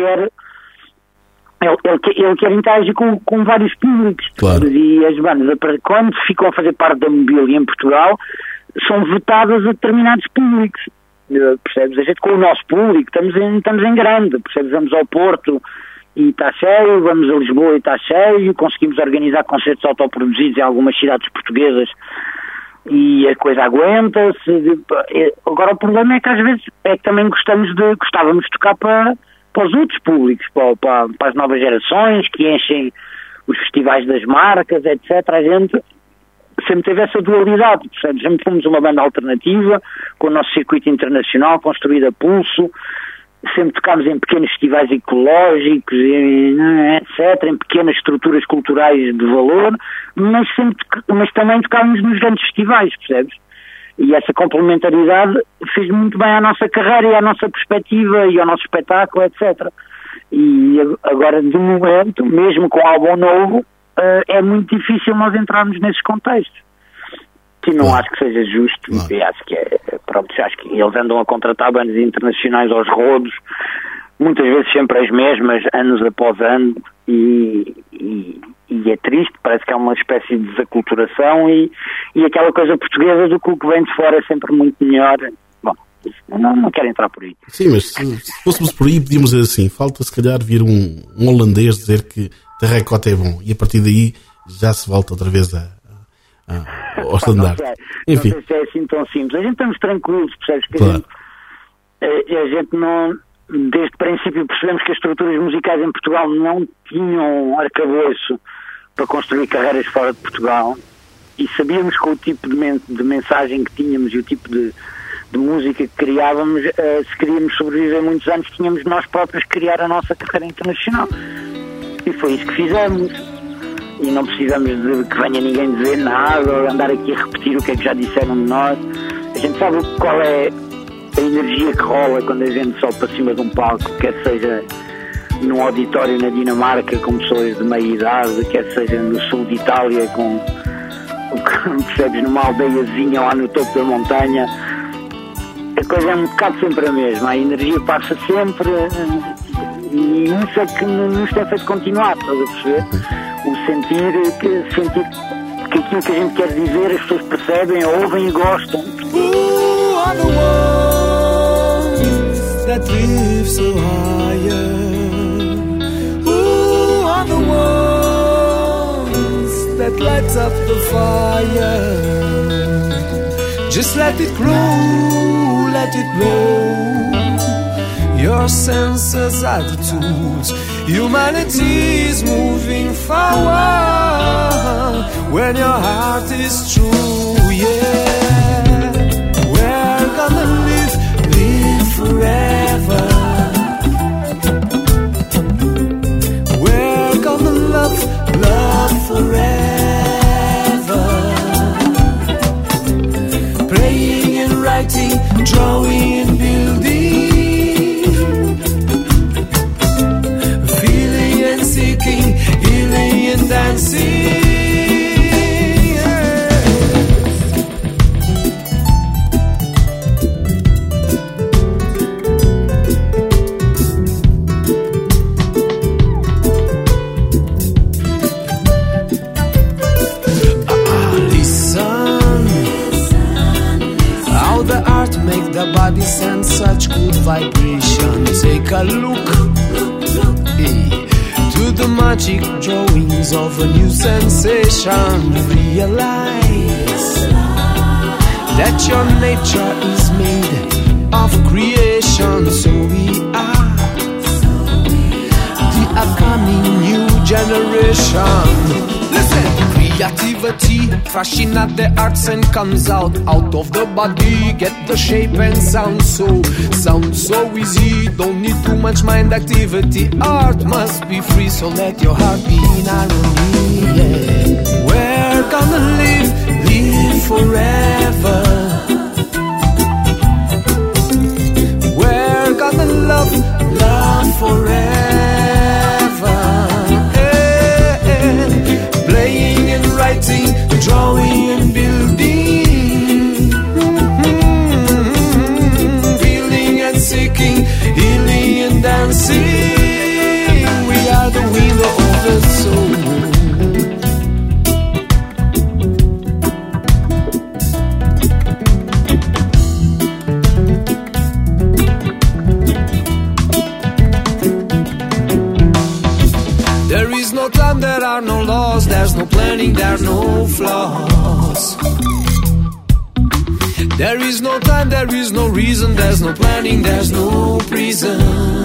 quer interagir com vários públicos. Claro. E as bandas, quando ficam a fazer parte da mobília em Portugal, são votadas a determinados públicos. Percebes? A gente, com o nosso público, estamos em grande, percebes? Vamos ao Porto e está cheio, vamos a Lisboa e está cheio, conseguimos organizar concertos autoproduzidos em algumas cidades portuguesas e a coisa aguenta-se. Agora o problema é que às vezes é que também gostávamos de tocar para os outros públicos, para as novas gerações que enchem os festivais das marcas, etc. A gente sempre teve essa dualidade, portanto, sempre fomos uma banda alternativa, com o nosso circuito internacional construído a pulso, sempre tocámos em pequenos festivais ecológicos, etc., em pequenas estruturas culturais de valor, mas também tocávamos nos grandes festivais, percebes? E essa complementaridade fez muito bem à nossa carreira e à nossa perspectiva e ao nosso espetáculo, etc. E agora, de momento, mesmo com álbum novo, é muito difícil nós entrarmos nesses contextos. E não acho que seja justo, e acho que acho que eles andam a contratar bandas internacionais aos rodos, muitas vezes sempre as mesmas, anos após ano, e é triste, parece que é uma espécie de desaculturação, e aquela coisa portuguesa do que o que vem de fora é sempre muito melhor. Bom, não quero entrar por aí. Sim, mas se fôssemos por aí, podíamos dizer assim, falta se calhar vir um holandês dizer que terracota é bom, e a partir daí já se volta outra vez ao standard. Enfim. Não sei se é assim tão simples. A gente estamos tranquilos, percebes? Que claro. A gente não, desde o princípio percebemos que as estruturas musicais em Portugal não tinham arcabouço para construir carreiras fora de Portugal, e sabíamos que o tipo de mensagem que tínhamos e o tipo de música que criávamos, se queríamos sobreviver muitos anos, tínhamos nós próprios que criar a nossa carreira internacional. E foi isso que fizemos. E não precisamos de que venha ninguém dizer nada ou andar aqui a repetir o que é que já disseram de nós. A gente sabe qual é a energia que rola quando a gente sobe para cima de um palco, quer seja num auditório na Dinamarca com pessoas de meia idade, quer seja no sul de Itália percebes, numa aldeiazinha lá no topo da montanha. A coisa é um bocado sempre a mesma, a energia passa sempre, e isso é que nos tem feito continuar, estás a perceber? O sentir que aquilo que a gente quer dizer as pessoas percebem, ouvem e gostam. Who are the ones that live so higher? Who are the ones that lights up the fire? Just let it grow, let it grow. Your senses are the tools. Humanity is moving forward when your heart is true, yeah. We're gonna live forever. We're gonna love forever. Praying and writing, drawing and building, seeking, healing and dancing. Listen, how the art make the body send such good vibration. Take a look. To the magic drawings of a new sensation. Realize that your nature is made of creation. So we are the upcoming new generation. Listen! Creativity, fashion at the arts and comes out of the body. Get the shape and sound so easy. Don't need too much mind activity. Art must be free, so let your heart be in harmony, yeah. We're gonna live forever. We're gonna love forever. Playing and writing, drawing and building, feeling and seeking, healing and dancing. We are the window of the soul. There is no time, there are no laws, there's no planning, there are no flaws. There is no time, there is no reason, there's no planning, there's no prison.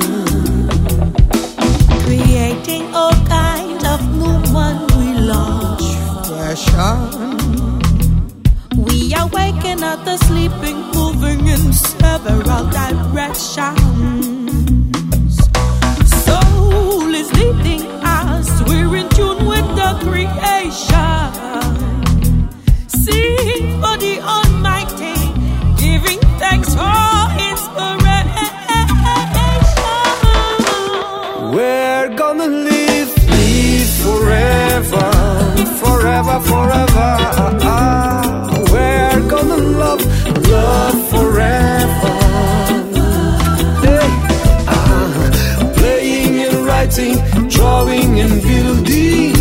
Creating all kinds of movement, we launch fashion. We awaken at the sleeping, moving in several directions. Soul is leading us, we're in tune with the creation. Sing for the Almighty, giving thanks for inspiration. We're gonna live forever, forever, forever. We're gonna love forever. Hey, playing and writing, drawing and building.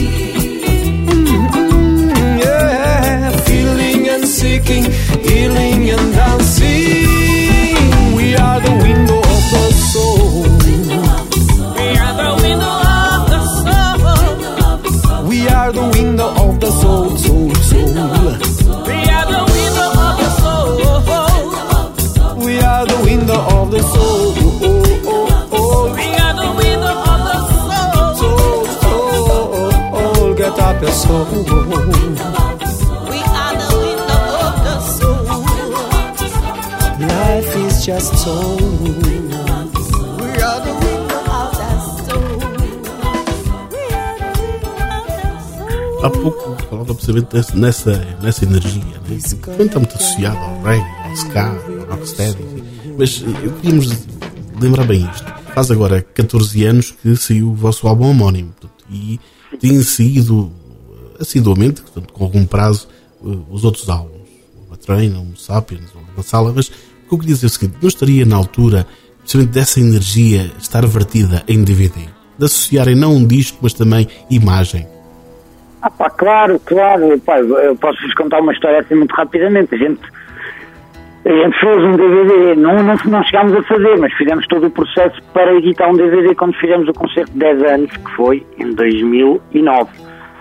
Yeah, feeling and seeking, healing and dancing. We are the window of the soul. We are the window of the soul. We are the window of the soul, soul, soul. We are the window of the soul. We are the window of the soul. We are the window of the soul. Soul, get up your soul. We are the window of the soul. Life is just soul. We are the window of the soul. Há pouco falava precisamente nessa energia, né? Também está muito associado ao reggae, ao ska, ao rocksteady, mas eu queríamos lembrar bem isto. Faz agora 14 anos que saiu o vosso álbum homónimo, portanto, e tem seguido assiduamente, portanto, com algum prazo, os outros álbuns, o Matraina, o Sapiens, o Vassala, mas o que eu queria dizer é o seguinte: não estaria na altura precisamente dessa energia estar vertida em DVD, de associarem não um disco, mas também imagem? Claro, pá, eu posso-vos contar uma história assim muito rapidamente. A gente fez um DVD, não chegámos a fazer, mas fizemos todo o processo para editar um DVD quando fizemos o concerto de 10 anos, que foi em 2009.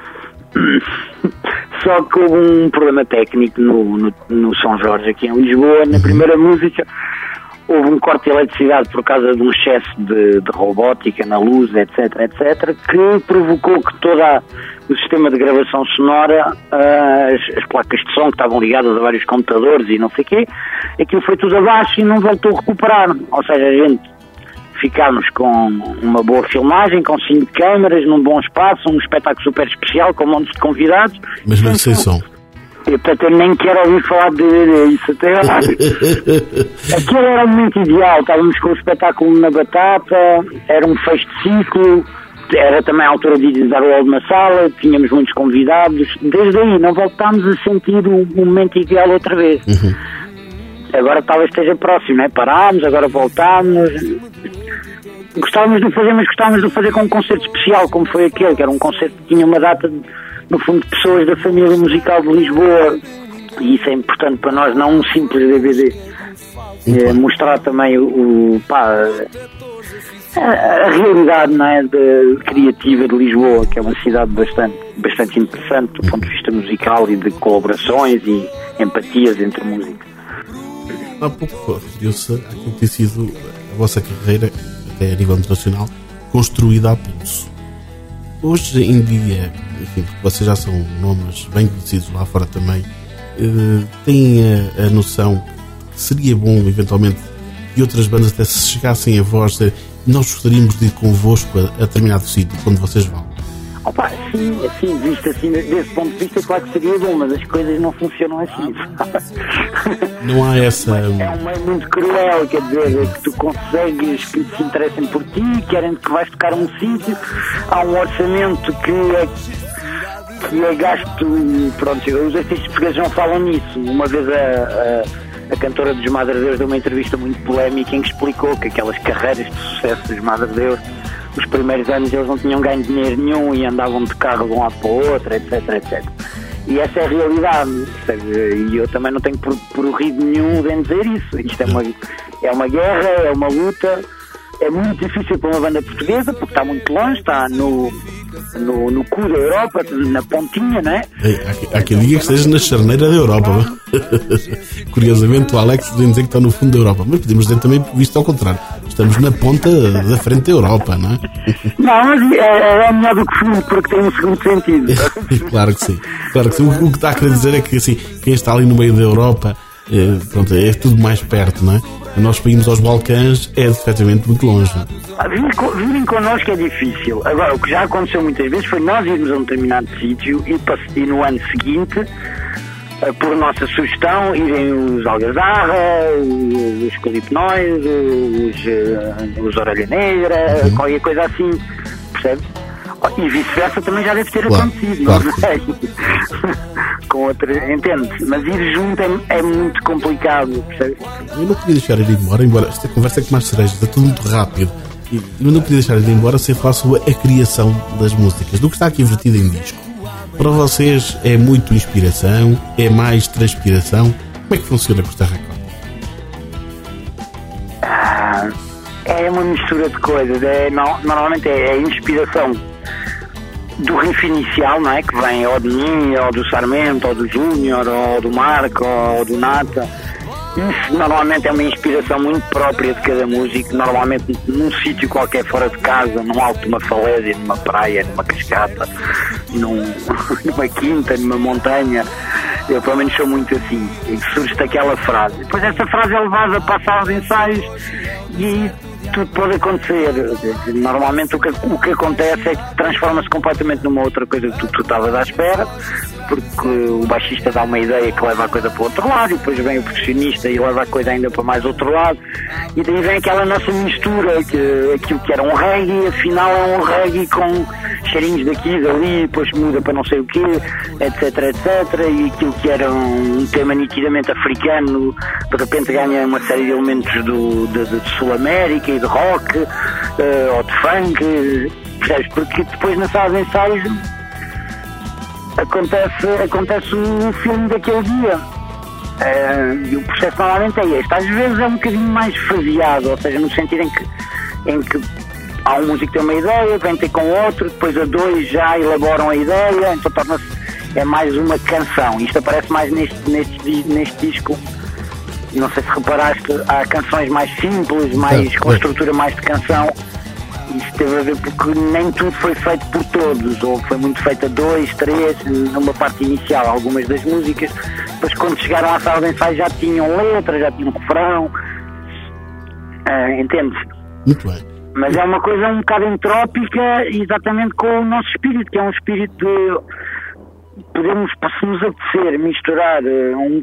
Só que houve um problema técnico no São Jorge, aqui em Lisboa. Na primeira música houve um corte de eletricidade por causa de um excesso de robótica na luz, etc, que provocou que todo o sistema de gravação sonora, as placas de som que estavam ligadas a vários computadores e não sei o quê, aquilo foi tudo abaixo e não voltou a recuperar. Ou seja, a gente ficámos com uma boa filmagem, com 5 câmaras, num bom espaço, um espetáculo super especial, com montes de convidados. Mas não sem som. Eu nem quero ouvir falar de DVD, isso até aquilo era o momento ideal. Estávamos com o espetáculo na batata, era um fecho de ciclo, era também a altura de dar o olho na sala, tínhamos muitos convidados. Desde aí não voltámos a sentir o momento ideal outra vez. Agora talvez esteja próximo, né? Parámos, agora voltámos. Gostávamos de fazer, mas gostávamos de fazer com um concerto especial, como foi aquele, que era um concerto que tinha uma data no fundo de pessoas da família musical de Lisboa, e isso é importante para nós, não um simples DVD. Mostrar também a realidade, não é, criativa de Lisboa, que é uma cidade bastante interessante do ponto de vista musical e de colaborações e empatias entre músicos. Há pouco referiu-se àquilo que tem sido a vossa carreira, até a nível internacional, construída a pulso. Hoje em dia, enfim, porque vocês já são nomes bem conhecidos lá fora também, têm a noção que seria bom, eventualmente, que outras bandas até se chegassem a vós, nós gostaríamos de ir convosco a determinado sítio, quando vocês vão? Sim, visto assim, desse ponto de vista, claro que seria bom, mas as coisas não funcionam assim. Não há essa... É um meio muito cruel, quer dizer, que tu consegues que se interessem por ti, querem que vais tocar um sítio, há um orçamento que é gasto, pronto, os artistas portugueses não falam nisso. Uma vez a cantora dos Madre Deus deu uma entrevista muito polémica em que explicou que aquelas carreiras de sucesso dos Madre Deus, os primeiros anos eles não tinham ganho dinheiro nenhum e andavam de carro de um lado para o outro, etc. E essa é a realidade, e eu também não tenho prurrido nenhum em dizer isso. Isto é uma guerra, é uma luta, é muito difícil para uma banda portuguesa porque está muito longe, está no cu da Europa, na pontinha, não é? Há quem diga que esteja na charneira da Europa. Curiosamente, o Alex vem dizer que está no fundo da Europa, mas podemos dizer também visto ao contrário. Estamos na ponta da frente da Europa, não é? Não, mas é melhor do que fundo, porque tem um segundo sentido. Claro que sim. Claro que sim. O que está a querer dizer é que assim, quem está ali no meio da Europa, pronto, é tudo mais perto, não é? Nós para irmos aos Balcãs é efetivamente muito longe. Virem connosco é difícil. Agora, o que já aconteceu muitas vezes foi nós irmos a um determinado sítio e no ano seguinte, por nossa sugestão, irem os Algazarra, os Calipnóis, os Orelha Negra, qualquer coisa assim, percebes? E vice-versa também já deve ter acontecido, claro. Não sei. Com outra, entende? Mas ir junto é muito complicado, percebes? Eu não podia deixar ele ir embora esta conversa é com mais cerejas, está tudo muito rápido. Eu não podia deixar ele ir embora sem falar sobre a criação das músicas, do que está aqui invertido em disco. Para vocês é muito inspiração, é mais transpiração? Como é que funciona com esta Record? É uma mistura de coisas. Normalmente é inspiração do riff inicial, não é? Que vem ou de mim, ou do Sarmento, ou do Júnior, ou do Marco, ou do Nata. Isso normalmente é uma inspiração muito própria de cada músico, normalmente num sítio qualquer fora de casa, num alto de uma falésia, numa praia, numa cascata, numa quinta, numa montanha. Eu pelo menos sou muito assim, e surge daquela frase. Depois essa frase é levada para a sala de ensaios e tudo pode acontecer. Normalmente o que acontece é que transforma-se completamente numa outra coisa que tu estavas à espera, porque o baixista dá uma ideia que leva a coisa para o outro lado e depois vem o percussionista e leva a coisa ainda para mais outro lado e daí vem aquela nossa mistura, que aquilo que era um reggae afinal é um reggae com cheirinhos daqui e dali, depois muda para não sei o quê, etc, e aquilo que era um tema nitidamente africano de repente ganha uma série de elementos de Sul-América e de rock ou de funk, percebes? Porque depois na sala de ensaios acontece o filme daquele dia. E o processo normalmente é este. Às vezes é um bocadinho mais faseado, ou seja, no sentido em que há um músico que tem uma ideia, vem ter com outro, depois a dois já elaboram a ideia, então torna-se mais uma canção. Isto aparece mais neste disco. Não sei se reparaste, há canções mais simples, com estrutura mais de canção. Isso teve a ver porque nem tudo foi feito por todos, ou foi muito feito a 2, 3, numa parte inicial, algumas das músicas. Depois quando chegaram à sala de ensaio já tinham letra, já tinham refrão. Entendes? Muito bem. Mas é uma coisa um bocado entrópica, exatamente com o nosso espírito, que é um espírito de... Podemos, se nos apetecer, misturar um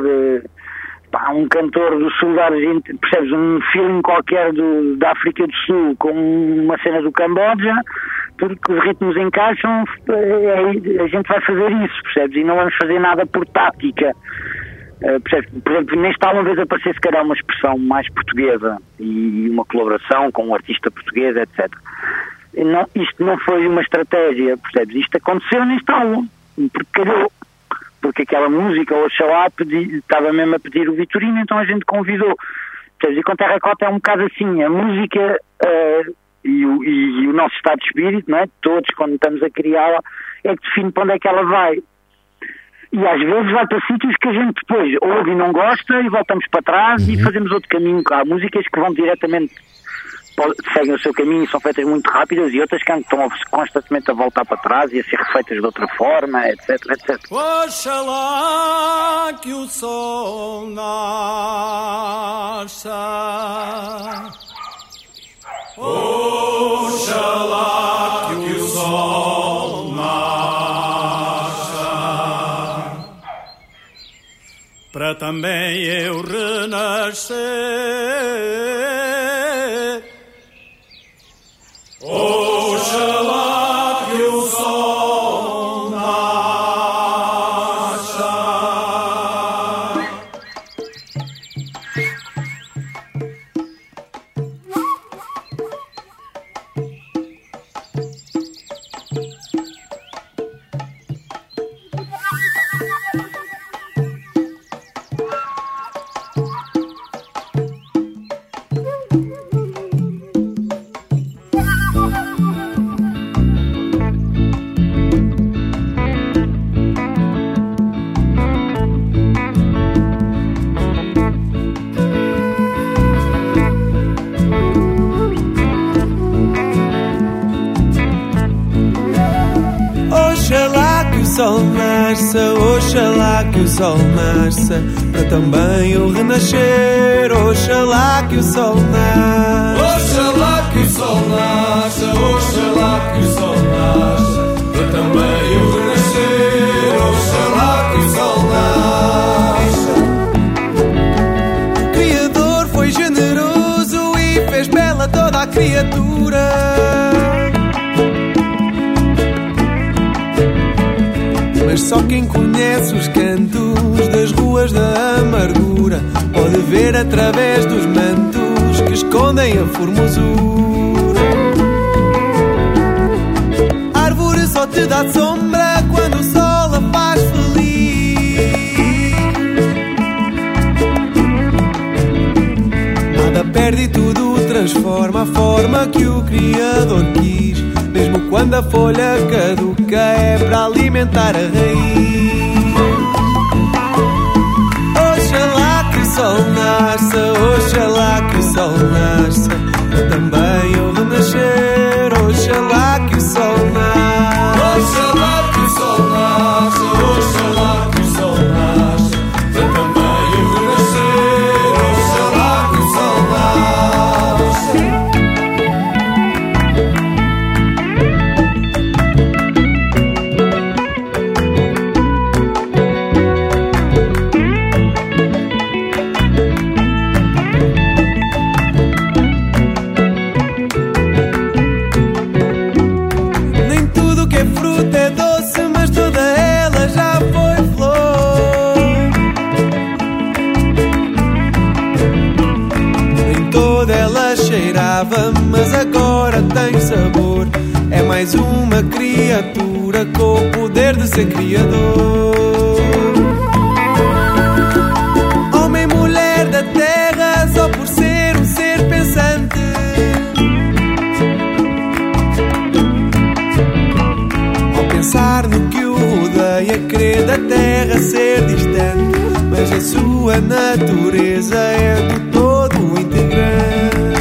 cantor do sul da Argentina, percebes, um feeling qualquer da África do Sul com uma cena do Camboja, porque os ritmos encaixam, a gente vai fazer isso, percebes, e não vamos fazer nada por tática. Percebes? Por exemplo, neste álbum, uma vez aparecer se calhar uma expressão mais portuguesa e uma colaboração com um artista português, etc. Isto não foi uma estratégia, percebes? Isto aconteceu neste álbum, porque calhou. Porque aquela música, o Oxalá, estava mesmo a pedir o Vitorino, então a gente convidou. E com Terracota é um bocado assim, a música e o nosso estado de espírito, não é? Todos, quando estamos a criá-la, é que define para onde é que ela vai. E às vezes vai para sítios que a gente depois ouve e não gosta e voltamos para trás e fazemos outro caminho. Há músicas que vão diretamente, seguem o seu caminho e são feitas muito rápidas, e outras que estão constantemente a voltar para trás e a ser refeitas de outra forma, etc, etc. Oxalá que o sol nasça, oxalá que o sol nasça, para também eu renascer. Oxalá que o sol nasça. nasça, oxalá que o sol nasça, para também eu renascer, oxalá que o sol nasça. Oxalá que o sol nasça, oxalá que o sol nasça, para também eu renascer, oxalá que o sol nasça. O Criador foi generoso e fez bela toda a criatura. Mas só quem conhece os cantos das ruas da amargura pode ver através dos mantos que escondem a formosura. A árvore só te dá sombra quando o sol a faz feliz. Nada perde e tudo transforma a forma que o Criador quis. Mesmo quando a folha caduca é para alimentar a raiz. Oxalá que o sol nasça, oxalá que o sol nasça, para também eu renascer, oxalá que o sol nasça. Oxalá que o sol nasça, oxalá que o sol nasça, para também eu renascer, oxalá que o sol nasça. Mas agora tem sabor. É mais uma criatura com o poder de ser criador. Homem e mulher da terra só por ser um ser pensante. Ao pensar no que o rodeia, crê da terra ser distante, mas a sua natureza é do todo integrante.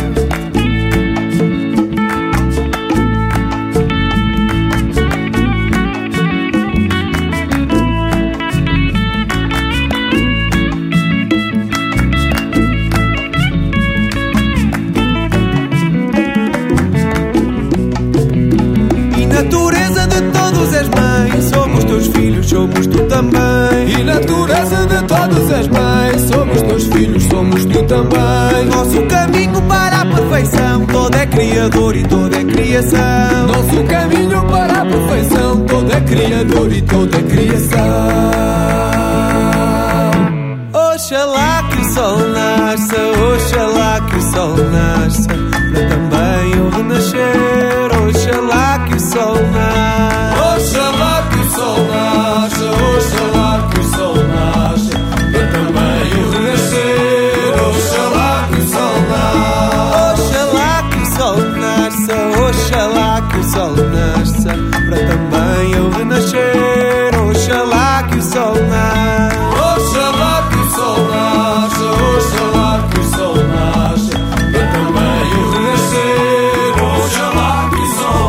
Somos tu também. E natureza de todos és mãe, somos teus filhos, somos tu também. Nosso caminho para a perfeição, todo é criador e todo é criação. Nosso caminho para a perfeição, todo é criador e todo é criação. Oxalá que o sol nasça, oxalá que o sol nasça, para também eu renascer, oxalá que o sol nasça. Oxalá que o sol nasça, oxalá que o sol nasça, para também eu renascer, oxalá que o sol nasça. Oxalá que o sol nasça, oxalá que o sol nasça, para também eu renascer, oxalá que o sol nasça. Oxalá que o sol nasça, oxalá que o sol nasça, para também eu renascer, oxalá que o sol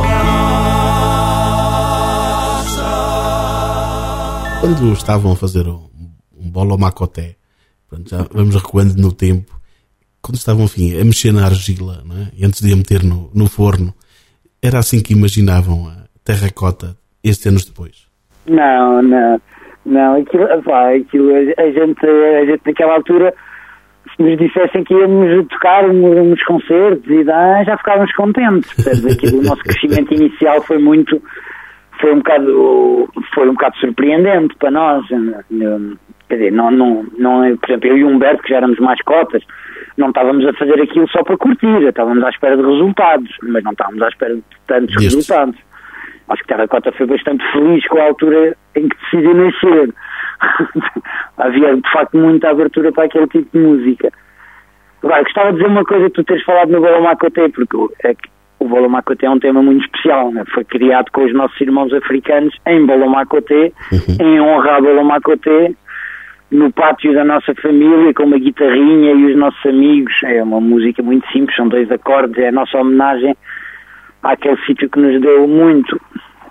nasça. Quando estavam a fazer um bolo macoté, já vamos recuando no tempo, quando estavam, enfim, a mexer na argila, não é? E antes de a meter no forno, era assim que imaginavam a terracota estes anos depois? Não, aquilo, a gente naquela altura, se nos dissessem que íamos tocar uns concertos e já ficávamos contentes. Aquilo, o nosso crescimento inicial foi um bocado surpreendente para nós. Quer dizer, não, por exemplo, eu e o Humberto, que já éramos mascotas, não estávamos a fazer aquilo só para curtir, estávamos à espera de resultados, mas não estávamos à espera de tantos resultados. Acho que Terracota foi bastante feliz com a altura em que decidiu nascer. Havia, de facto, muita abertura para aquele tipo de música. Agora, gostava de dizer uma coisa que tu teres falado no Bolo Macoté, porque o Bolo Macoté é um tema muito especial, né? Foi criado com os nossos irmãos africanos em Bolo Macoté, em honra a Bolo Macoté, no pátio da nossa família, com uma guitarrinha e os nossos amigos. É uma música muito simples, são 2 acordes, é a nossa homenagem àquele sítio que nos deu muito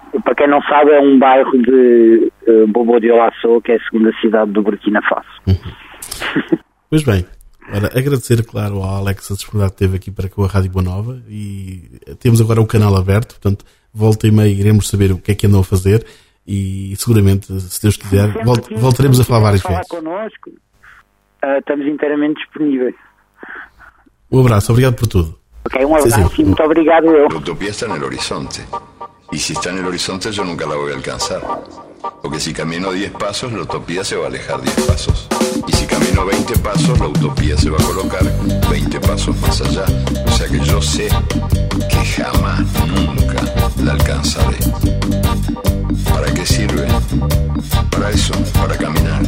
para quem não sabe, é um bairro de Bobo Dioulasso, que é a segunda cidade do Burkina Faso. Pois bem, ora, agradecer, claro, ao Alex a disponibilidade que teve aqui para com a Rádio Boa Nova, e temos agora o canal aberto, portanto, volta e meia iremos saber o que é que andam a fazer, e seguramente, se Deus quiser, voltaremos a falar várias vezes. Connosco, estamos inteiramente disponíveis. Um abraço, obrigado por tudo. Ok, un abrazo y muito obrigado. La utopía está en el horizonte. Y si está en el horizonte, yo nunca la voy a alcanzar. Porque si camino 10 pasos, la utopía se va a alejar 10 pasos. Y si camino 20 pasos, la utopía se va a colocar 20 pasos más allá. O sea que yo sé que jamás, nunca la alcanzaré. ¿Para qué sirve? Para eso, para caminar.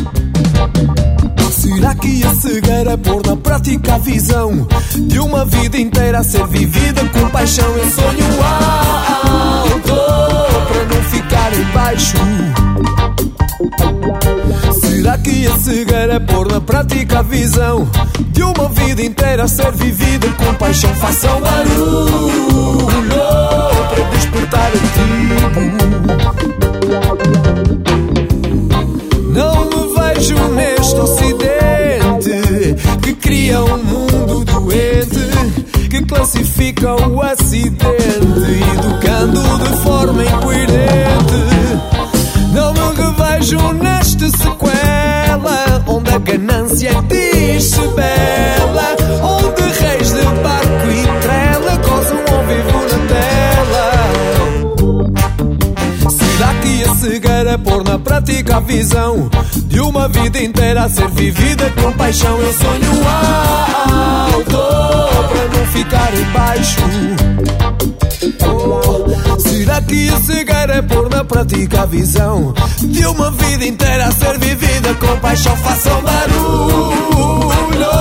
Será que a cegueira pôr na prática a visão de uma vida inteira a ser vivida com paixão? Eu sonho alto para não ficar em baixo. Será que a cegueira pôr na prática a visão de uma vida inteira a ser vivida com paixão? Façam barulho para despertar a tribo. Não me vejo neste ocidente que cria um mundo doente, que classifica o acidente, educando de forma incoerente. Não me revejo nesta sequela, onde a ganância diz-se bela, onde reis de barco e trela gozam ao vivo na tela. Será que a cegueira pôr na prática a visão de uma vida inteira a ser vivida com paixão? Eu sonho alto para não ficar em baixo. Será que a cegueira é pôr na prática a visão de uma vida inteira a ser vivida com paixão? Façam barulho.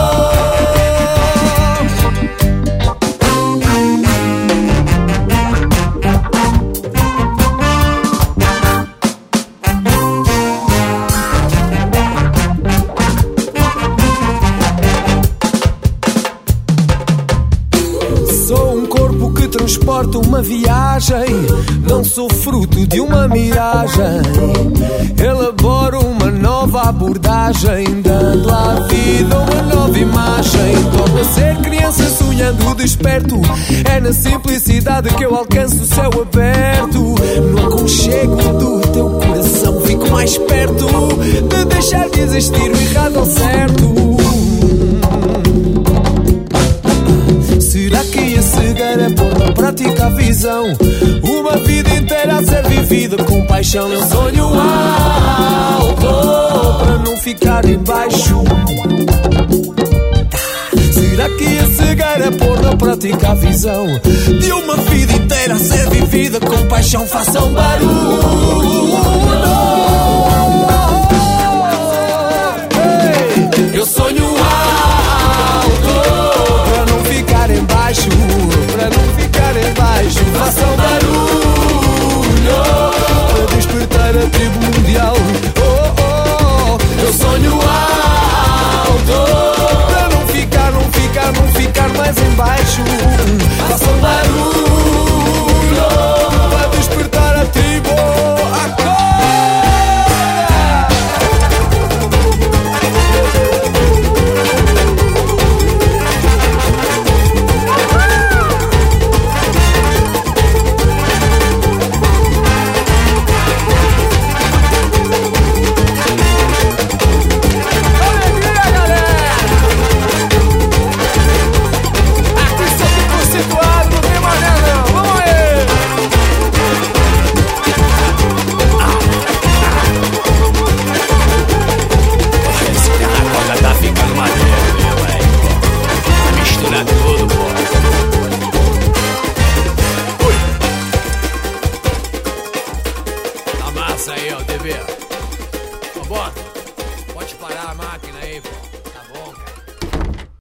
Transporto uma viagem, não sou fruto de uma miragem. Elaboro uma nova abordagem, dando à vida uma nova imagem. Torno a ser criança sonhando desperto, é na simplicidade que eu alcanço o céu aberto. No aconchego do teu coração fico mais perto de deixar de existir o errado ao certo. Será que a cegueira é pôr na prática a visão, uma vida inteira a ser vivida com paixão? Eu sonho alto para não ficar em baixo. Será que a cegueira é pôr na prática a visão de uma vida inteira a ser vivida com paixão? Façam barulho. Eu sonho para não ficar em baixo, façam barulho para despertar a tribo mundial. Oh, oh, eu sonho alto para não ficar mais em baixo. Façam barulho para despertar a tribo. Amassa aí, ó, TV.